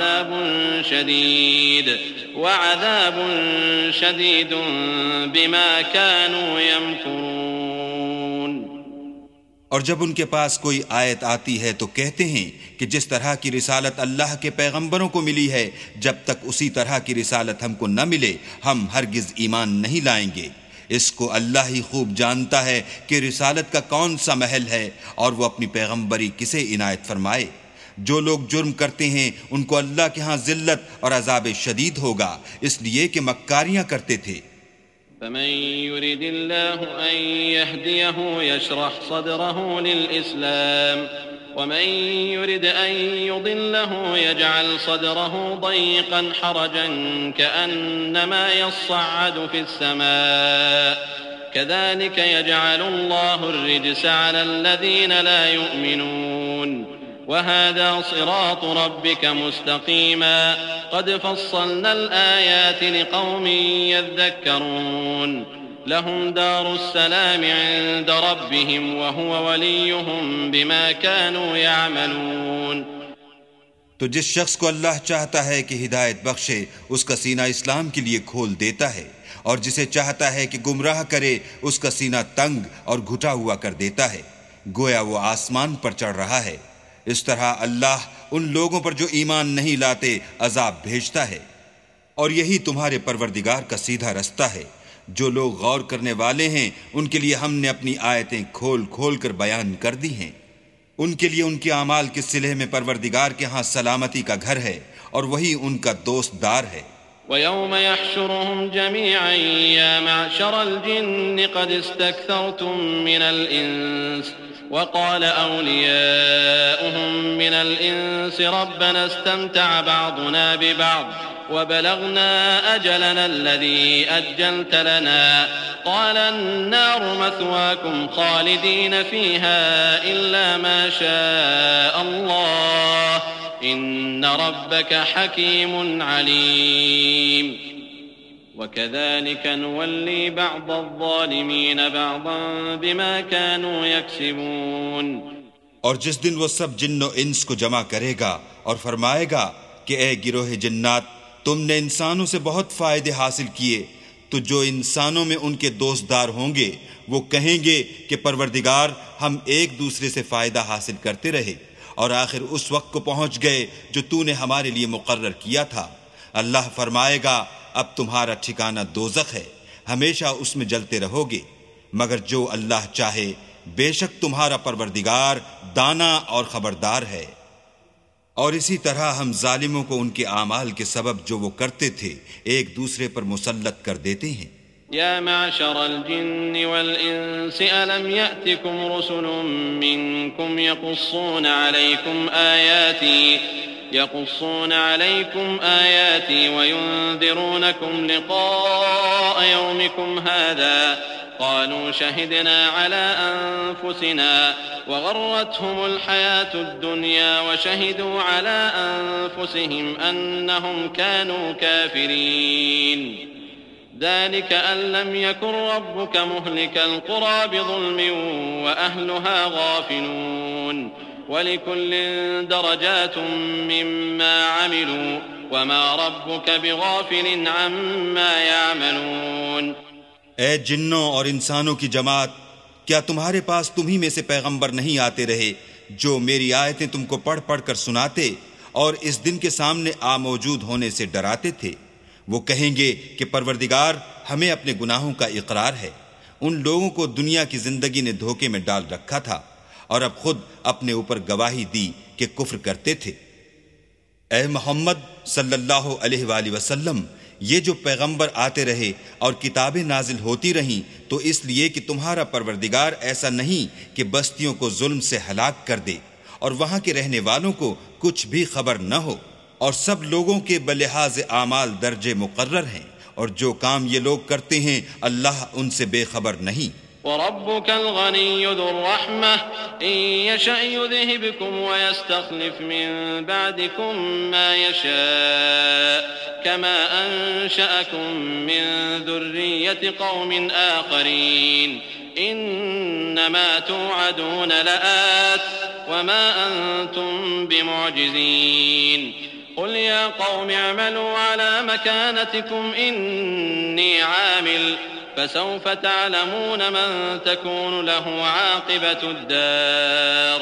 [SPEAKER 1] وَعَذَابٌ شَدِيدٌ بِمَا كَانُوا يَمْكُرُونَ۔
[SPEAKER 2] اور جب ان کے پاس کوئی آیت آتی ہے تو کہتے ہیں کہ جس طرح کی رسالت اللہ کے پیغمبروں کو ملی ہے جب تک اسی طرح کی رسالت ہم کو نہ ملے ہم ہرگز ایمان نہیں لائیں گے۔ اس کو اللہ ہی خوب جانتا ہے کہ رسالت کا کون سا محل ہے اور وہ اپنی پیغمبری کسے عنایت فرمائے۔ جو لوگ جرم کرتے ہیں ان کو اللہ کے ہاں ذلت اور عذاب شدید ہوگا، اس لیے کہ مکاریاں کرتے تھے۔
[SPEAKER 1] فمن يرد الله أن يهديه يشرح صدره للإسلام ومن يرد أن يضله يجعل صدره ضيقا حرجا كأنما يصعد في السماء كذلك يجعل الله الرجس على الذين لا يؤمنون وهذا صراط ربك مستقيما قد فصلنا الآيات لقوم يذكرون لهم دار السلام عند ربهم وهو وليهم بما كانوا يعملون.
[SPEAKER 2] تو جس شخص کو اللہ چاہتا ہے کہ ہدایت بخشے اس کا سینہ اسلام کے لیے کھول دیتا ہے، اور جسے چاہتا ہے کہ گمراہ کرے اس کا سینہ تنگ اور گھٹا ہوا کر دیتا ہے، گویا وہ آسمان پر چڑھ رہا ہے۔ اس طرح اللہ ان لوگوں پر جو ایمان نہیں لاتے عذاب بھیجتا ہے، اور یہی تمہارے پروردگار کا سیدھا رستہ ہے۔ جو لوگ غور کرنے والے ہیں ان کے لیے ہم نے اپنی آیتیں کھول کھول کر بیان کر دی ہیں۔ ان کے لیے ان کے اعمال کے صلح میں پروردگار کے ہاں سلامتی کا گھر ہے، اور وہی ان کا دوست دار ہے۔
[SPEAKER 1] وَيَوْمَ يَحْشُرُهُمْ جَمِيعًا يَا مَعْشَرَ الْجِنِّ قَدِ اسْتَكْثَرْتُم مِّنَ الْإِنسِ وَقَالَ أَوْلِيَاؤُهُم مِّنَ الْإِنسِ رَبَّنَا اسْتَمْتَعَ بَعْضُنَا بِبَعْضٍ وَبَلَغْنَا أَجَلَنَا الَّذِي أَجَّلْتَ لَنَا قَالَ النَّارُ مَثْوَاكُمْ خَالِدِينَ فِيهَا إِلَّا مَا شَاءَ اللَّهُ إِنَّ رَبَّكَ حَكِيمٌ عَلِيمٌ وَكَذَلِكَ نُوَلِّي بَعْضَ الظَّالِمِينَ بَعْضًا بِمَا كَانُوا يَكْسِبُونَ۔
[SPEAKER 2] اور جس دن وہ سب جن و انس کو جمع کرے گا اور فرمائے گا کہ اے گروہ جنات، تم نے انسانوں سے بہت فائدے حاصل کیے، تو جو انسانوں میں ان کے دوست دار ہوں گے وہ کہیں گے کہ پروردگار ہم ایک دوسرے سے فائدہ حاصل کرتے رہے، اور آخر اس وقت کو پہنچ گئے جو تو نے ہمارے لیے مقرر کیا تھا۔ اللہ فرمائے گا اب تمہارا ٹھکانہ دوزخ ہے، ہمیشہ اس میں جلتے رہو گے، مگر جو اللہ چاہے، بے شک تمہارا پروردگار دانا اور خبردار ہے۔ اور اسی طرح ہم ظالموں کو ان کے اعمال کے سبب جو وہ کرتے تھے ایک دوسرے پر مسلط کر دیتے ہیں۔
[SPEAKER 1] يا معشر الجن والإنس ألم يأتكم رسل منكم يقصون عليكم آياتي وينذرونكم لقاء يومكم هذا قالوا شهدنا على أنفسنا وغرتهم الحياة الدنيا وشهدوا على أنفسهم أنهم كانوا كافرين ذلك أن لم يكن ربك مهلك القرى بظلم وأهلها غافلون وَلِكُلٍّ دَرَجَاتٌ مِّمَّا عَمِلُوا وَمَا رَبُّكَ بِغَافِلٍ عَمَّا يَعْمَلُونَ۔
[SPEAKER 2] اے جنوں اور انسانوں کی جماعت، کیا تمہارے پاس تمہیں میں سے پیغمبر نہیں آتے رہے جو میری آیتیں تم کو پڑھ پڑھ کر سناتے اور اس دن کے سامنے موجود ہونے سے ڈراتے تھے؟ وہ کہیں گے کہ پروردگار ہمیں اپنے گناہوں کا اقرار ہے، ان لوگوں کو دنیا کی زندگی نے دھوکے میں ڈال رکھا تھا اور اب خود اپنے اوپر گواہی دی کہ کفر کرتے تھے۔ اے محمد صلی اللہ علیہ وآلہ وسلم، یہ جو پیغمبر آتے رہے اور کتابیں نازل ہوتی رہیں تو اس لیے کہ تمہارا پروردگار ایسا نہیں کہ بستیوں کو ظلم سے ہلاک کر دے اور وہاں کے رہنے والوں کو کچھ بھی خبر نہ ہو، اور سب لوگوں کے بلحاظ اعمال درجے مقرر ہیں، اور جو کام یہ لوگ کرتے ہیں اللہ ان سے بے خبر نہیں۔
[SPEAKER 1] وَرَبُّكَ الْغَنِيُّ ذُو الرَّحْمَةِ إِن يَشَأْ يُذْهِبْكُمْ وَيَسْتَخْلِفْ مِن بَعْدِكُم مَّا يَشَاءُ كَمَا أَنشَأَكُم مِّن ذُرِّيَّةِ قَوْمٍ آخَرِينَ إِنَّمَا تُوعَدُونَ لَآتٍ وَمَا أَنتُم بِمُعْجِزِينَ قُلْ يَا قَوْمِ اعْمَلُوا عَلَى مَكَانَتِكُمْ إِنِّي عَامِلٌ فسوف تعلمون من تكون له عاقبة الدار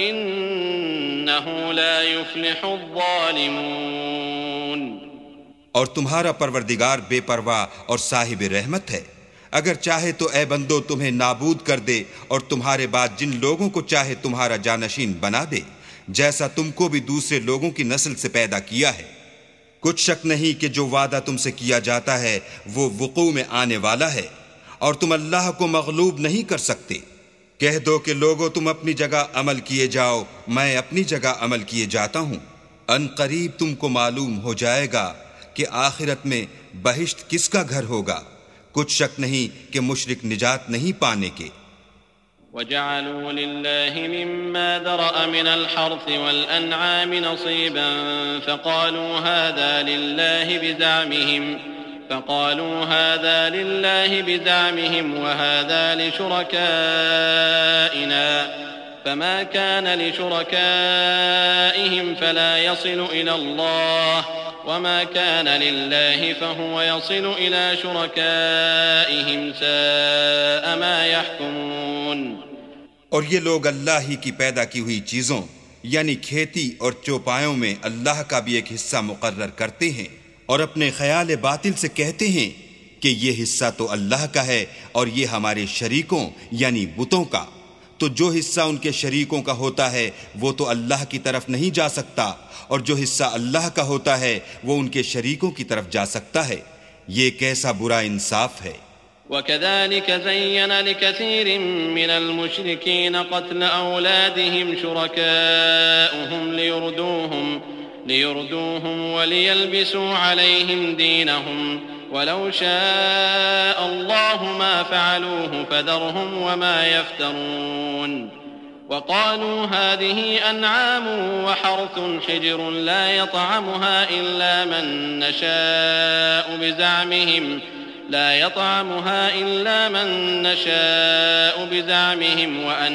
[SPEAKER 1] إنه لا يفلح الظالمون۔
[SPEAKER 2] اور تمہارا پروردگار بے پرواہ اور صاحب رحمت ہے، اگر چاہے تو اے بندو تمہیں نابود کر دے اور تمہارے بعد جن لوگوں کو چاہے تمہارا جانشین بنا دے، جیسا تم کو بھی دوسرے لوگوں کی نسل سے پیدا کیا ہے۔ کچھ شک نہیں کہ جو وعدہ تم سے کیا جاتا ہے وہ وقوع میں آنے والا ہے، اور تم اللہ کو مغلوب نہیں کر سکتے۔ کہہ دو کہ لوگو تم اپنی جگہ عمل کیے جاؤ، میں اپنی جگہ عمل کیے جاتا ہوں۔ ان قریب تم کو معلوم ہو جائے گا کہ آخرت میں بہشت کس کا گھر ہوگا۔ کچھ شک نہیں کہ مشرک نجات نہیں پانے کے۔
[SPEAKER 1] وَجَعَلُوا لِلَّهِ مِمَّا ذَرَأَ مِنَ الْحَرْثِ وَالْأَنْعَامِ نَصِيبًا فَقَالُوا هَذَا لِلَّهِ بِزَعْمِهِمْ وَهَذَا لِشُرَكَائِنَا فَمَا كَانَ لِشُرَكَائِهِمْ فَلَا يَصِلُ إِلَى اللَّهِ وَمَا كَانَ لِلَّهِ فَهُوَ يَصِلُ إِلَى شُرَكَائِهِمْ سَاءَ مَا يَحْكُمُونَ۔
[SPEAKER 2] اور یہ لوگ اللہ ہی کی پیدا کی ہوئی چیزوں یعنی کھیتی اور چوپایوں میں اللہ کا بھی ایک حصہ مقرر کرتے ہیں، اور اپنے خیال باطل سے کہتے ہیں کہ یہ حصہ تو اللہ کا ہے اور یہ ہمارے شریکوں یعنی بتوں کا، تو جو حصہ ان کے شریکوں کا ہوتا ہے وہ تو اللہ کی طرف نہیں جا سکتا، اور جو حصہ اللہ کا ہوتا ہے وہ ان کے شریکوں کی طرف جا سکتا ہے۔ یہ کیسا برا انصاف ہے۔
[SPEAKER 1] وَكَذَلِكَ زَيَّنَ لِكَثِيرٍ مِّنَ الْمُشْرِكِينَ قَتْلَ أَوْلَادِهِمْ شُرَكَاؤُهُمْ لِيُرْدُوهُمْ وَلِيَلْبِسُوا عَلَيْهِمْ دِينَهُمْ وَلَوْ شَاءَ اللَّهُ مَا فَعَلُوهُ فَذَرْهُمْ وَمَا يَفْتَرُونَ۔ وَقَالُوا هَٰذِهِ أَنْعَامٌ وَحَرْثٌ حِجْرٌ لَّا يَطْعَمُهَا إِلَّا مَن نَّشَاءُ بِزَعْمِهِمْ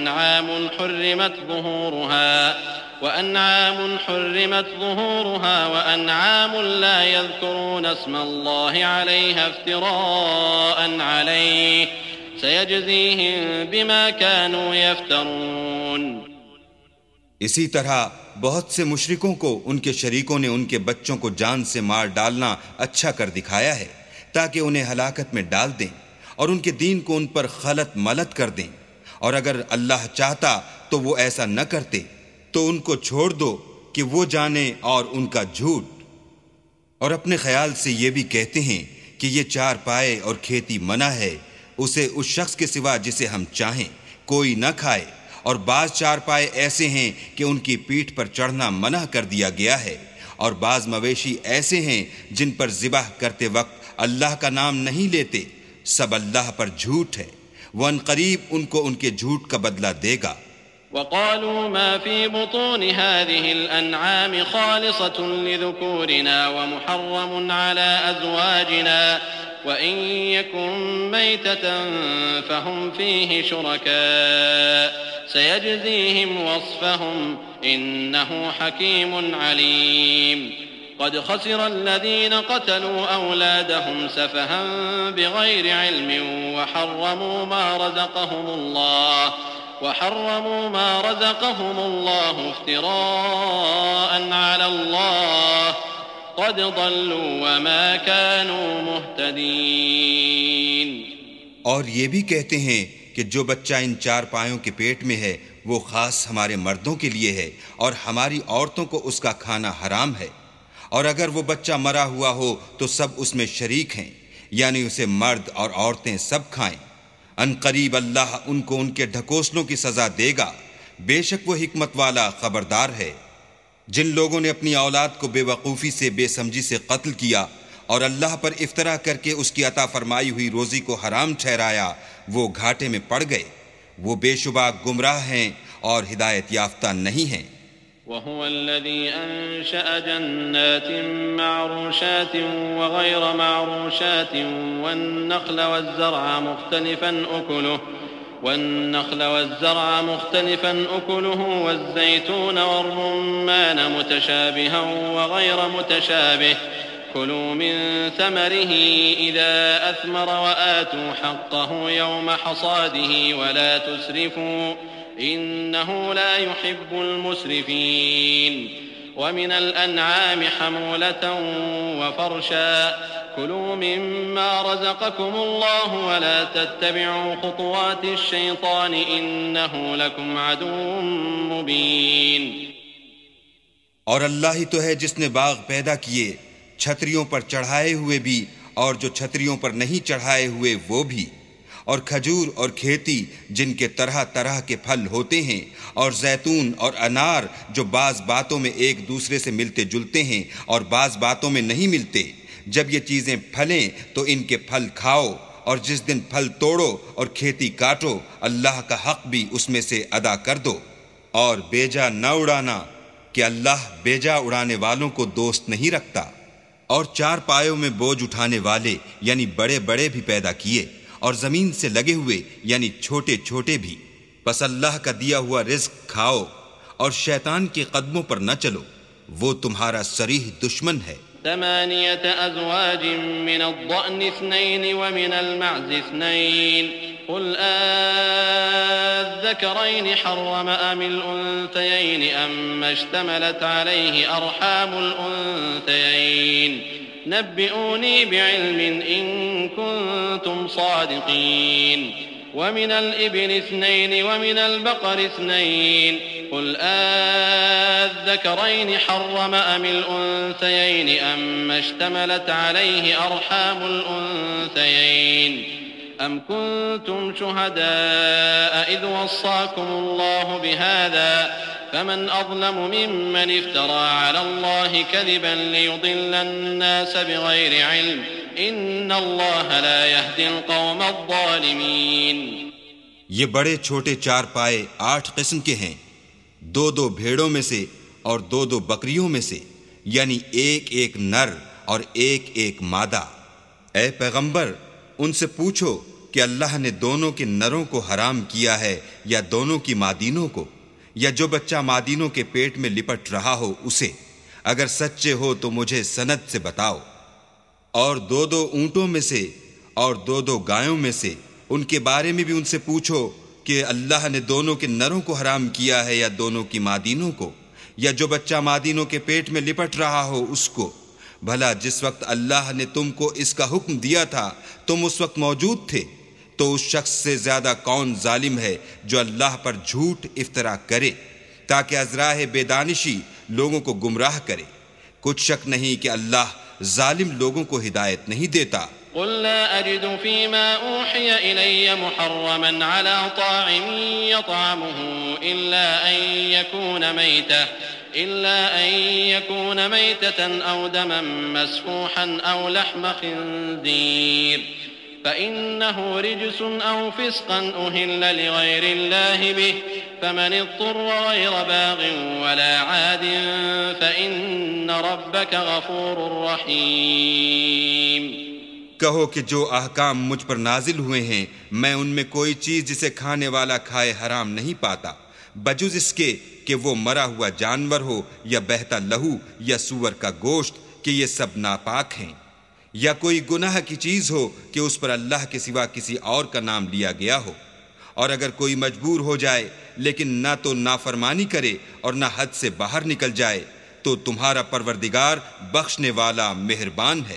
[SPEAKER 1] وَأَنْعَامٌ حُرِّمَتْ ظُهُورُهَا وَأَنْعَامٌ لَّا يَذْكُرُونَ اسْمَ اللَّهِ عَلَيْهَا افْتِرَاءً عَلَيْهِ سَيَجْزِيهِم بِمَا كَانُوا يَفْتَرُونَ۔
[SPEAKER 2] اسی طرح بہت سے مشرکوں کو ان کے شریکوں نے ان کے بچوں کو جان سے مار ڈالنا اچھا کر دکھایا ہے تاکہ انہیں ہلاکت میں ڈال دیں اور ان کے دین کو ان پر خلط ملط کر دیں، اور اگر اللہ چاہتا تو وہ ایسا نہ کرتے۔ تو ان کو چھوڑ دو کہ وہ جانے اور ان کا جھوٹ، اور اپنے خیال سے یہ بھی کہتے ہیں کہ یہ چار پائے اور کھیتی منع ہے، اسے اس شخص کے سوا جسے ہم چاہیں کوئی نہ کھائے، اور بعض چار پائے ایسے ہیں کہ ان کی پیٹھ پر چڑھنا منع کر دیا گیا ہے، اور بعض مویشی ایسے ہیں جن پر ذبح کرتے وقت اللہ کا نام نہیں لیتے، سب اللہ پر جھوٹ ہے، وہ ان قریب ان کو ان کے جھوٹ کا بدلہ دے گا۔
[SPEAKER 1] وقالوا ما في بطون هذه الأنعام خالصة لذكورنا ومحرم على أزواجنا وإن يكن ميتة فهم فيه شركاء سيجزيهم وصفهم إنه حكيم عليم قد خسر الذين قتلوا أولادهم سفها بغير علم وحرموا ما رزقهم الله افتراء على الله قد ضلوا وما كانوا مهتدين۔
[SPEAKER 2] اور یہ بھی کہتے ہیں کہ جو بچہ ان چار پایوں کے پیٹ میں ہے وہ خاص ہمارے مردوں کے لیے ہے، اور ہماری عورتوں کو اس کا کھانا حرام ہے، اور اگر وہ بچہ مرا ہوا ہو تو سب اس میں شریک ہیں، یعنی اسے مرد اور عورتیں سب کھائیں۔ ان قریب اللہ ان کو ان کے ڈھکوسلوں کی سزا دے گا، بے شک وہ حکمت والا خبردار ہے۔ جن لوگوں نے اپنی اولاد کو بے وقوفی سے بے سمجھی سے قتل کیا اور اللہ پر افطرا کر کے اس کی عطا فرمائی ہوئی روزی کو حرام ٹھہرایا، وہ گھاٹے میں پڑ گئے، وہ بے شبہ گمراہ ہیں اور ہدایت یافتہ نہیں ہیں۔
[SPEAKER 1] وهو الذي أنشأ جنات معروشات وغير معروشات والنخل مختلفا أكله والزيتون والرمان متشابها وغير متشابه كلوا من ثمره إذا أثمر وآتوا حقه يوم حصاده ولا تسرفوا إنه لا يحب المسرفين ومن الأنعام حمولة وفرشا كلوا مما رزقكم الله ولا تتبعوا خطوات الشيطان إنه لكم عدو مبين۔
[SPEAKER 2] اور اللہ ہی تو ہے جس نے باغ پیدا کیے، چھتریوں پر چڑھائے ہوئے بھی اور جو چھتریوں پر نہیں چڑھائے ہوئے وہ بھی، اور کھجور اور کھیتی جن کے طرح طرح کے پھل ہوتے ہیں، اور زیتون اور انار جو بعض باتوں میں ایک دوسرے سے ملتے جلتے ہیں اور بعض باتوں میں نہیں ملتے۔ جب یہ چیزیں پھلیں تو ان کے پھل کھاؤ، اور جس دن پھل توڑو اور کھیتی کاٹو، اللہ کا حق بھی اس میں سے ادا کر دو، اور بیجا نہ اڑانا کہ اللہ بیجا اڑانے والوں کو دوست نہیں رکھتا۔ اور چار پایوں میں بوجھ اٹھانے والے یعنی بڑے بڑے بھی پیدا کیے، اور زمین سے لگے ہوئے یعنی چھوٹے چھوٹے بھی۔ پس اللہ کا دیا ہوا رزق کھاؤ اور شیطان کے قدموں پر نہ چلو، وہ تمہارا صریح دشمن ہے۔
[SPEAKER 1] 8 أزواج من الضأن 2 ومن المعز 2 قل الذكرين حرم أم الأنثيين أما اشتملت عليه أرحام الأنثيين نبئوني بعلم إن كنتم صادقين ومن الإبل 2 ومن البقر 2 قل الذكرين حرم أم الأنثيين أما اشتملت عليه أرحام الأنثيين أم كنتم شهداء إذ وصاكم الله بهذا فمن أظلم ممن افترى على الله كذبا ليضل الناس بغير علم إن الله لا يهدي القوم الظالمين۔
[SPEAKER 2] یہ بڑے چھوٹے چار پائے 8 قسم کے ہیں، 2 بھیڑوں میں سے اور 2 بکریوں میں سے، یعنی ایک نر اور ایک مادہ۔ اے پیغمبر، ان سے پوچھو کہ اللہ نے دونوں کے نروں کو حرام کیا ہے یا دونوں کی مادینوں کو، یا جو بچہ مادینوں کے پیٹ میں لپٹ رہا ہو اسے؟ اگر سچے ہو تو مجھے سند سے بتاؤ۔ اور 2 اونٹوں میں سے اور 2 گایوں میں سے، ان کے بارے میں بھی ان سے پوچھو کہ اللہ نے دونوں کے نروں کو حرام کیا ہے یا دونوں کی مادینوں کو، یا جو بچہ مادینوں کے پیٹ میں لپٹ رہا ہو اس کو۔ بھلا جس وقت اللہ نے تم کو اس کا حکم دیا تھا تم اس وقت موجود تھے؟ تو اس شخص سے زیادہ کون ظالم ہے جو اللہ پر جھوٹ افترا کرے تاکہ از راہ بے دانشی لوگوں کو گمراہ کرے؟ کچھ شک نہیں کہ اللہ ظالم لوگوں کو ہدایت نہیں دیتا۔
[SPEAKER 1] قل لا أجد فيما أوحي إلي محرما على طاعم يطعمه إلا أن يكون ميتة أو دما مسفوحا أو لحم خنزير فإنه رجس أو فسقا أهل لغير الله به فمن اضطر غير باغ ولا عاد فإن ربك غفور رحيم۔
[SPEAKER 2] کہو کہ جو احکام مجھ پر نازل ہوئے ہیں میں ان میں کوئی چیز جسے کھانے والا کھائے حرام نہیں پاتا، بجز اس کے کہ وہ مرا ہوا جانور ہو یا بہتا لہو یا سور کا گوشت، کہ یہ سب ناپاک ہیں، یا کوئی گناہ کی چیز ہو کہ اس پر اللہ کے سوا کسی اور کا نام لیا گیا ہو۔ اور اگر کوئی مجبور ہو جائے لیکن نہ تو نافرمانی کرے اور نہ حد سے باہر نکل جائے تو تمہارا پروردگار بخشنے والا مہربان ہے۔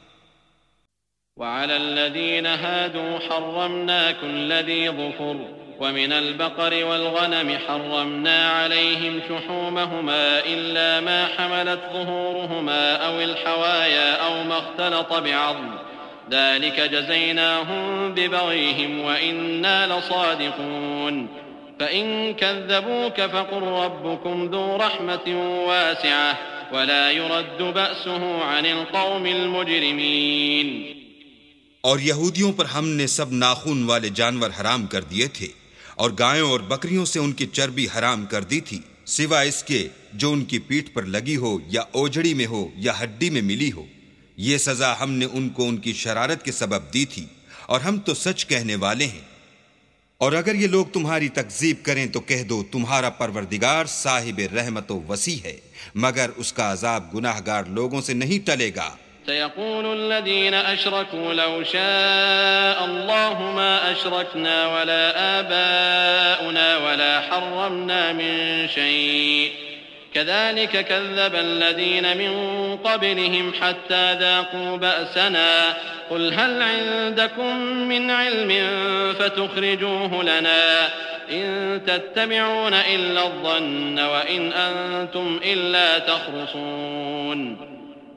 [SPEAKER 1] وعلى الذين هادوا حرمنا كل ذي ظفر ومن البقر والغنم حرمنا عليهم شحومهما إلا ما حملت ظهورهما أو الحوايا أو ما اختلط بعظم ذلك جزيناهم ببغيهم وإنا لصادقون فإن كذبوك فقل ربكم ذو رحمة واسعة ولا يرد بأسه عن القوم المجرمين۔
[SPEAKER 2] اور یہودیوں پر ہم نے سب ناخون والے جانور حرام کر دیے تھے، اور گایوں اور بکریوں سے ان کی چربی حرام کر دی تھی، سوائے اس کے جو ان کی پیٹھ پر لگی ہو یا اوجڑی میں ہو یا ہڈی میں ملی ہو۔ یہ سزا ہم نے ان کو ان کی شرارت کے سبب دی تھی، اور ہم تو سچ کہنے والے ہیں۔ اور اگر یہ لوگ تمہاری تکذیب کریں تو کہہ دو تمہارا پروردگار صاحب رحمت و وسیع ہے، مگر اس کا عذاب گناہ گار لوگوں سے نہیں ٹلے گا۔
[SPEAKER 1] سيقول الذين أشركوا لو شاء الله ما أشركنا ولا آباؤنا ولا حرمنا من شيء كذلك كذب الذين من قبلهم حتى ذاقوا بأسنا قل هل عندكم من علم فتخرجوه لنا إن تتبعون إلا الظن وإن أنتم إلا تخرصون۔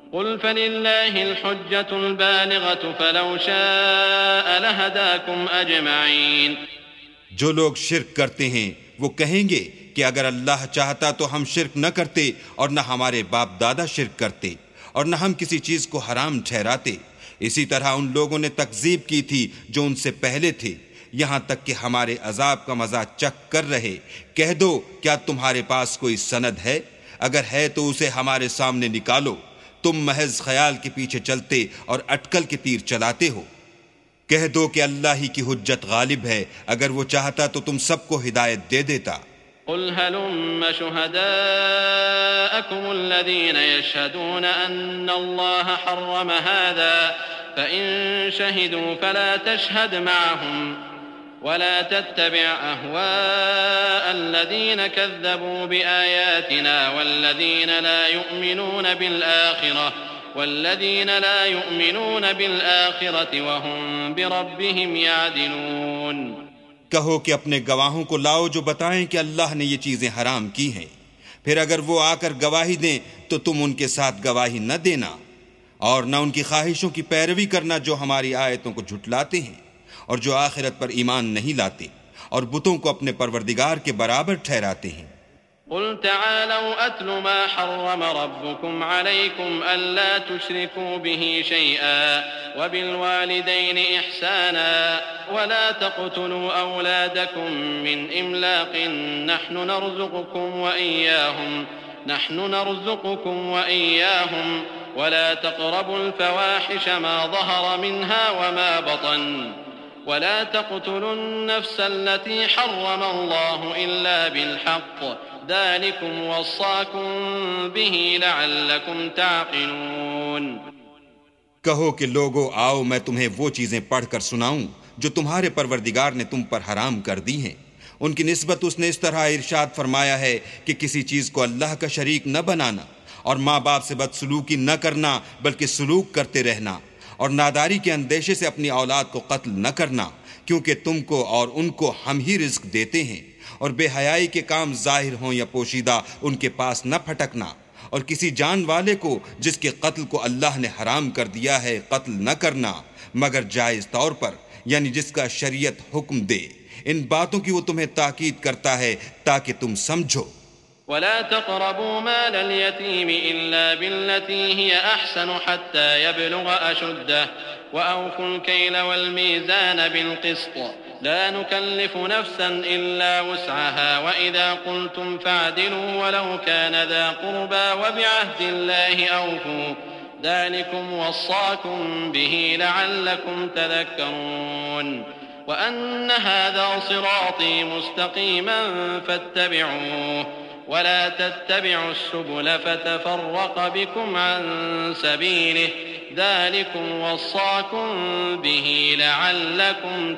[SPEAKER 1] قل فلله الحجة البالغة فلو شاء لهداكم أجمعين۔
[SPEAKER 2] جو لوگ شرک کرتے ہیں وہ کہیں گے کہ اگر اللہ چاہتا تو ہم شرک نہ کرتے اور نہ ہمارے باپ دادا شرک کرتے اور نہ ہم کسی چیز کو حرام ٹھہراتے۔ اسی طرح ان لوگوں نے تکذیب کی تھی جو ان سے پہلے تھے، یہاں تک کہ ہمارے عذاب کا مزہ چکھ کر رہے۔ کہہ دو کیا تمہارے پاس کوئی سند ہے؟ اگر ہے تو اسے ہمارے سامنے نکالو۔ تم محض خیال کے پیچھے چلتے اور اٹکل کے تیر چلاتے ہو۔ کہہ دو کہ اللہ ہی کی حجت غالب ہے، اگر وہ چاہتا تو تم سب کو ہدایت دے دیتا۔
[SPEAKER 1] قل هلم شهداءكم الذين يشهدون أن الله حرم هذا فإن شهدوا فلا تشهد معهم ولا تتبع أهواء الذين كذبوا بآياتنا والذين لا يؤمنون بالآخرة وهم بربهم يعدلون۔
[SPEAKER 2] کہو کہ اپنے گواہوں کو لاؤ جو بتائیں کہ اللہ نے یہ چیزیں حرام کی ہیں، پھر اگر وہ آ کر گواہی دیں تو تم ان کے ساتھ گواہی نہ دینا اور نہ ان کی خواہشوں کی پیروی کرنا جو ہماری آیتوں کو جھٹلاتے ہیں اور جو آخرت پر ایمان نہیں لاتے اور بتوں کو اپنے پروردگار کے برابر ٹھہراتے ہیں۔
[SPEAKER 1] قل تعالوا أتل ما حرم ربكم عليكم ألا تشركوا به شيئا وبالوالدين إحسانا ولا تقتلوا أولادكم من إملاق نحن نرزقكم وإياهم ولا تقربوا الفواحش ما ظهر منها وما بطن ولا تقتلوا النفس التي حرم الله إلا بالحق ذلكم وصاكم به لعلكم تعقلون۔
[SPEAKER 2] کہو کہ لوگو آؤ میں تمہیں وہ چیزیں پڑھ کر سناؤں جو تمہارے پروردگار نے تم پر حرام کر دی ہیں۔ ان کی نسبت اس نے اس طرح ارشاد فرمایا ہے کہ کسی چیز کو اللہ کا شریک نہ بنانا اور ماں باپ سے بدسلوکی نہ کرنا بلکہ سلوک کرتے رہنا اور ناداری کے اندیشے سے اپنی اولاد کو قتل نہ کرنا، کیونکہ تم کو اور ان کو ہم ہی رزق دیتے ہیں، اور بے حیائی کے کام ظاہر ہوں یا پوشیدہ ان کے پاس نہ پھٹکنا، اور کسی جان والے کو جس کے قتل کو اللہ نے حرام کر دیا ہے قتل نہ کرنا مگر جائز طور پر، یعنی جس کا شریعت حکم دے۔ ان باتوں کی وہ تمہیں تاکید کرتا ہے تاکہ تم سمجھو۔
[SPEAKER 1] ولا تقربوا مال اليتيم إلا بالتي هي أحسن حتى يبلغ أشده وأوفوا الكيل والميزان بالقسط لا نكلف نفسا إلا وسعها وإذا قلتم فاعدلوا ولو كان ذا قربى وبعهد الله أوفوا ذلكم وصاكم به لعلكم تذكرون وأن هذا صراطي مستقيما فاتبعوه ولا تتبعوا السبل فتفرق بكم عن سبيله ذلكم وصاكم به لعلكم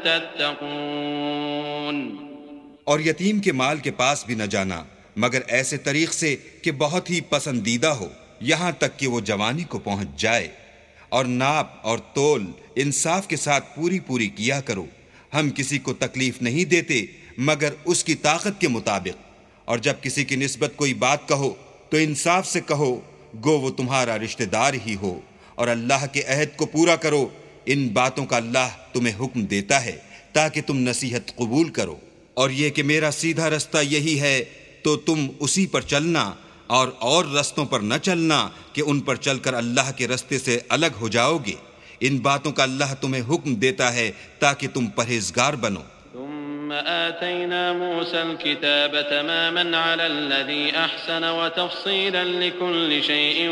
[SPEAKER 1] تتقون۔
[SPEAKER 2] اور یتیم کے مال کے پاس بھی نہ جانا مگر ایسے طریق سے کہ بہت ہی پسندیدہ ہو یہاں تک کہ وہ جوانی کو پہنچ جائے، اور ناپ اور تول انصاف کے ساتھ پوری کیا کرو۔ ہم کسی کو تکلیف نہیں دیتے مگر اس کی طاقت کے مطابق، اور جب کسی کی نسبت کوئی بات کہو تو انصاف سے کہو گو وہ تمہارا رشتہ دار ہی ہو، اور اللہ کے عہد کو پورا کرو۔ ان باتوں کا اللہ تمہیں حکم دیتا ہے تاکہ تم نصیحت قبول کرو، اور یہ کہ میرا سیدھا رستہ یہی ہے تو تم اسی پر چلنا اور رستوں پر نہ چلنا کہ ان پر چل کر اللہ کے رستے سے الگ ہو جاؤ گے۔ ان باتوں کا اللہ تمہیں حکم دیتا ہے تاکہ تم پرہیزگار بنو۔
[SPEAKER 1] ثم آتينا موسى الكتاب تماما على الذي أحسن وتفصيلا لكل شيء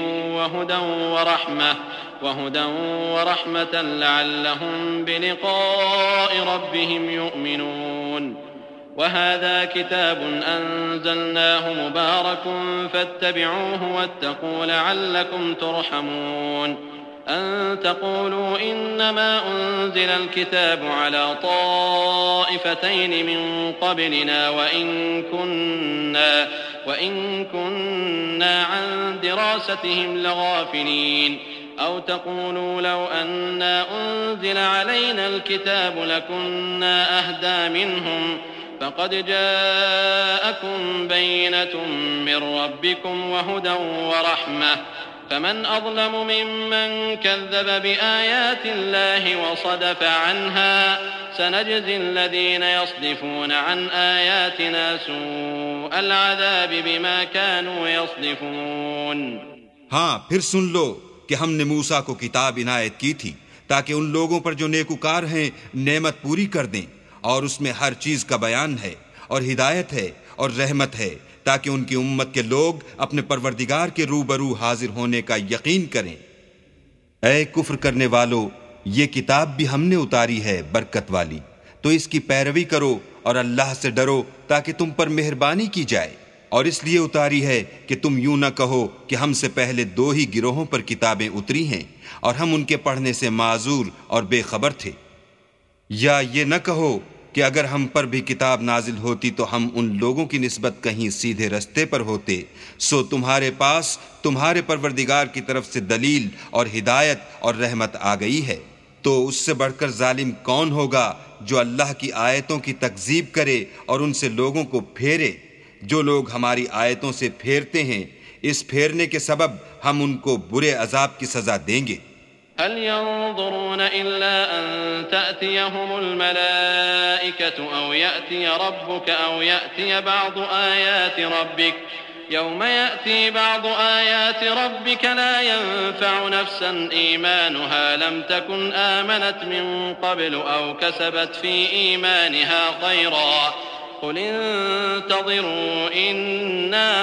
[SPEAKER 1] وهدى ورحمة لعلهم بلقاء ربهم يؤمنون وهذا كتاب أنزلناه مبارك فاتبعوه واتقوا لعلكم ترحمون أن تقولوا إنما أنزل الكتاب على طائفتين من قبلنا وإن كنا عن دراستهم لغافلين أو تقولوا لو أنا أنزل علينا الكتاب لكنا أهدى منهم فقد جاءكم بينة من ربكم وهدى ورحمة فمن أظلم ممن كذب بآيات الله وصدف عنها سنجزي الذين يصدفون عن آياتنا سوء العذاب بما كانوا يصدفون.
[SPEAKER 2] ہاں پھر سن لو کہ ہم نے موسیٰ کو کتاب عنایت کی تھی تاکہ ان لوگوں پر جو نیکوکار ہیں نعمت پوری کر دیں، اور اس میں ہر چیز کا بیان ہے اور ہدایت ہے اور رحمت ہے، تاکہ ان کی امت کے لوگ اپنے پروردگار کے روبرو حاضر ہونے کا یقین کریں. اے کفر کرنے والو، یہ کتاب بھی ہم نے اتاری ہے برکت والی، تو اس کی پیروی کرو اور اللہ سے ڈرو تاکہ تم پر مہربانی کی جائے. اور اس لیے اتاری ہے کہ تم یوں نہ کہو کہ ہم سے پہلے 2 ہی گروہوں پر کتابیں اتری ہیں اور ہم ان کے پڑھنے سے معذور اور بے خبر تھے. یا یہ نہ کہو کہ اگر ہم پر بھی کتاب نازل ہوتی تو ہم ان لوگوں کی نسبت کہیں سیدھے رستے پر ہوتے، سو تمہارے پاس تمہارے پروردگار کی طرف سے دلیل اور ہدایت اور رحمت آ گئی ہے. تو اس سے بڑھ کر ظالم کون ہوگا جو اللہ کی آیتوں کی تکذیب کرے اور ان سے لوگوں کو پھیرے. جو لوگ ہماری آیتوں سے پھیرتے ہیں، اس پھیرنے کے سبب ہم ان کو برے عذاب کی سزا دیں گے.
[SPEAKER 1] هل ينظرون إلا أن تأتيهم الملائكة أو يأتي ربك أو يأتي بعض آيات ربك يوم يأتي بعض آيات ربك لا ينفع نفسا إيمانها لم تكن آمنت من قبل أو كسبت في إيمانها خيرا قل انتظروا إنا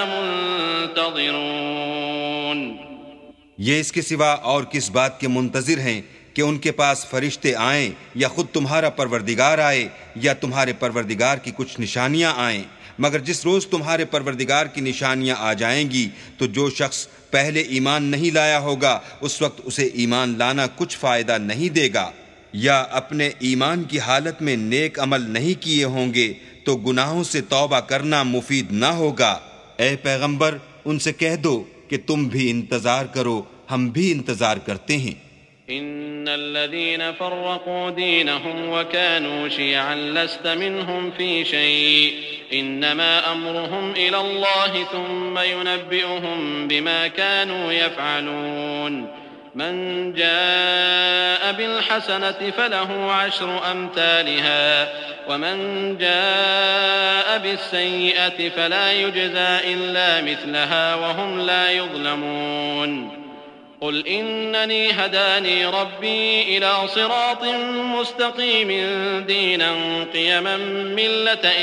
[SPEAKER 1] منتظرون.
[SPEAKER 2] یہ اس کے سوا اور کس بات کے منتظر ہیں کہ ان کے پاس فرشتے آئیں یا خود تمہارا پروردگار آئے یا تمہارے پروردگار کی کچھ نشانیاں آئیں، مگر جس روز تمہارے پروردگار کی نشانیاں آ جائیں گی تو جو شخص پہلے ایمان نہیں لایا ہوگا اس وقت اسے ایمان لانا کچھ فائدہ نہیں دے گا. یا اپنے ایمان کی حالت میں نیک عمل نہیں کیے ہوں گے تو گناہوں سے توبہ کرنا مفید نہ ہوگا. اے پیغمبر ان سے کہہ دو کہ تم بھی انتظار کرو، ہم بھی انتظار کرتے ہیں.
[SPEAKER 1] ان الذين فرقوا دينهم وكانوا شيعا لست منهم في شيء انما امرهم الى الله ثم ينبئهم بما كانوا يفعلون. من جاء بالحسنة فله 10 أمثالها ومن جاء بالسيئة فلا يجزى إلا مثلها وهم لا يظلمون. قل إنني هداني ربي إلى صراط مستقيم دينا قيما ملة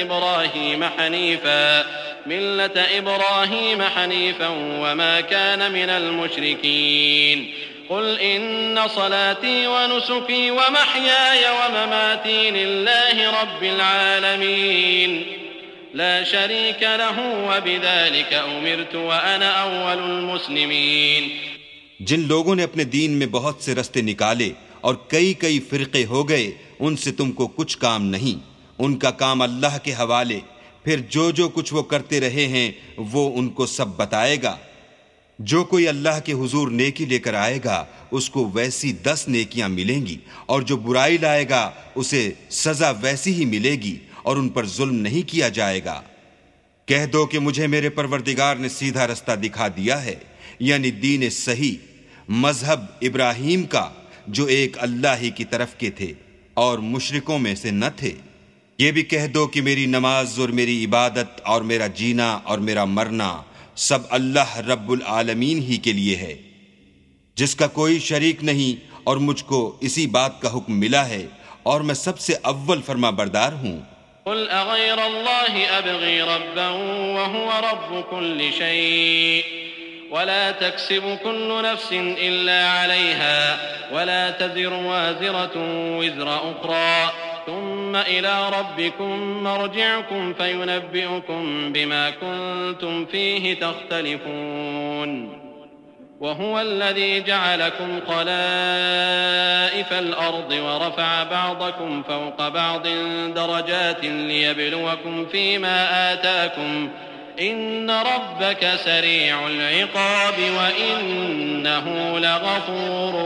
[SPEAKER 1] إبراهيم حنيفا وما كان من المشركين. قل إن صلاتي ونسكي ومحياي ومماتي لله رب العالمين لا شريك له وبذلك أمرت وأنا أول المسلمين.
[SPEAKER 2] جن لوگوں نے اپنے دین میں بہت سے رستے نکالے اور کئی فرقے ہو گئے، ان سے تم کو کچھ کام نہیں، ان کا کام اللہ کے حوالے. پھر جو کچھ وہ کرتے رہے ہیں وہ ان کو سب بتائے گا. جو کوئی اللہ کے حضور نیکی لے کر آئے گا اس کو ویسی 10 نیکیاں ملیں گی، اور جو برائی لائے گا اسے سزا ویسی ہی ملے گی، اور ان پر ظلم نہیں کیا جائے گا. کہہ دو کہ مجھے میرے پروردگار نے سیدھا رستہ دکھا دیا ہے، یعنی دین صحیح، مذہب ابراہیم کا جو ایک اللہ ہی کی طرف کے تھے اور مشرکوں میں سے نہ تھے. یہ بھی کہہ دو کہ میری نماز اور میری عبادت اور میرا جینا اور میرا مرنا سب اللہ رب العالمین ہی کے لیے ہے، جس کا کوئی شریک نہیں، اور مجھ کو اسی بات کا حکم ملا ہے اور میں سب سے اول فرما بردار ہوں.
[SPEAKER 1] قل اغیر اللہ ابغی ربا وهو رب كل شيء ولا تكسب كل نفس إلا عليها ولا تزر وازرة وزر أخرى ثم إلى ربكم مرجعكم فينبئكم بما كنتم فيه تختلفون. وهو الذي جعلكم خلائف الأرض ورفع بعضكم فوق بعض درجات ليبلوكم فيما آتاكم إن ربك سريع العقاب وإنه لغفور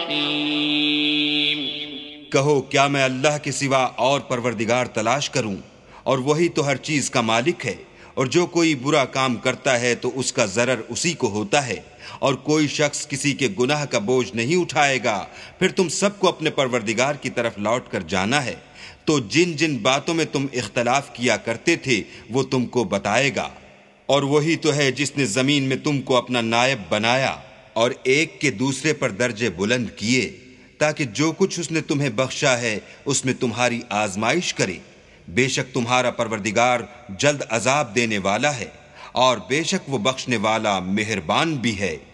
[SPEAKER 1] رحيم.
[SPEAKER 2] کہو کیا میں اللہ کے سوا اور پروردگار تلاش کروں، اور وہی تو ہر چیز کا مالک ہے، اور جو کوئی برا کام کرتا ہے تو اس کا ضرر اسی کو ہوتا ہے، اور کوئی شخص کسی کے گناہ کا بوجھ نہیں اٹھائے گا۔ پھر تم سب کو اپنے پروردگار کی طرف لوٹ کر جانا ہے، تو جن جن باتوں میں تم اختلاف کیا کرتے تھے وہ تم کو بتائے گا۔ اور وہی تو ہے جس نے زمین میں تم کو اپنا نائب بنایا اور ایک کے دوسرے پر درجے بلند کیے، تاکہ جو کچھ اس نے تمہیں بخشا ہے اس میں تمہاری آزمائش کرے۔ بے شک تمہارا پروردگار جلد عذاب دینے والا ہے، اور بے شک وہ بخشنے والا مہربان بھی ہے۔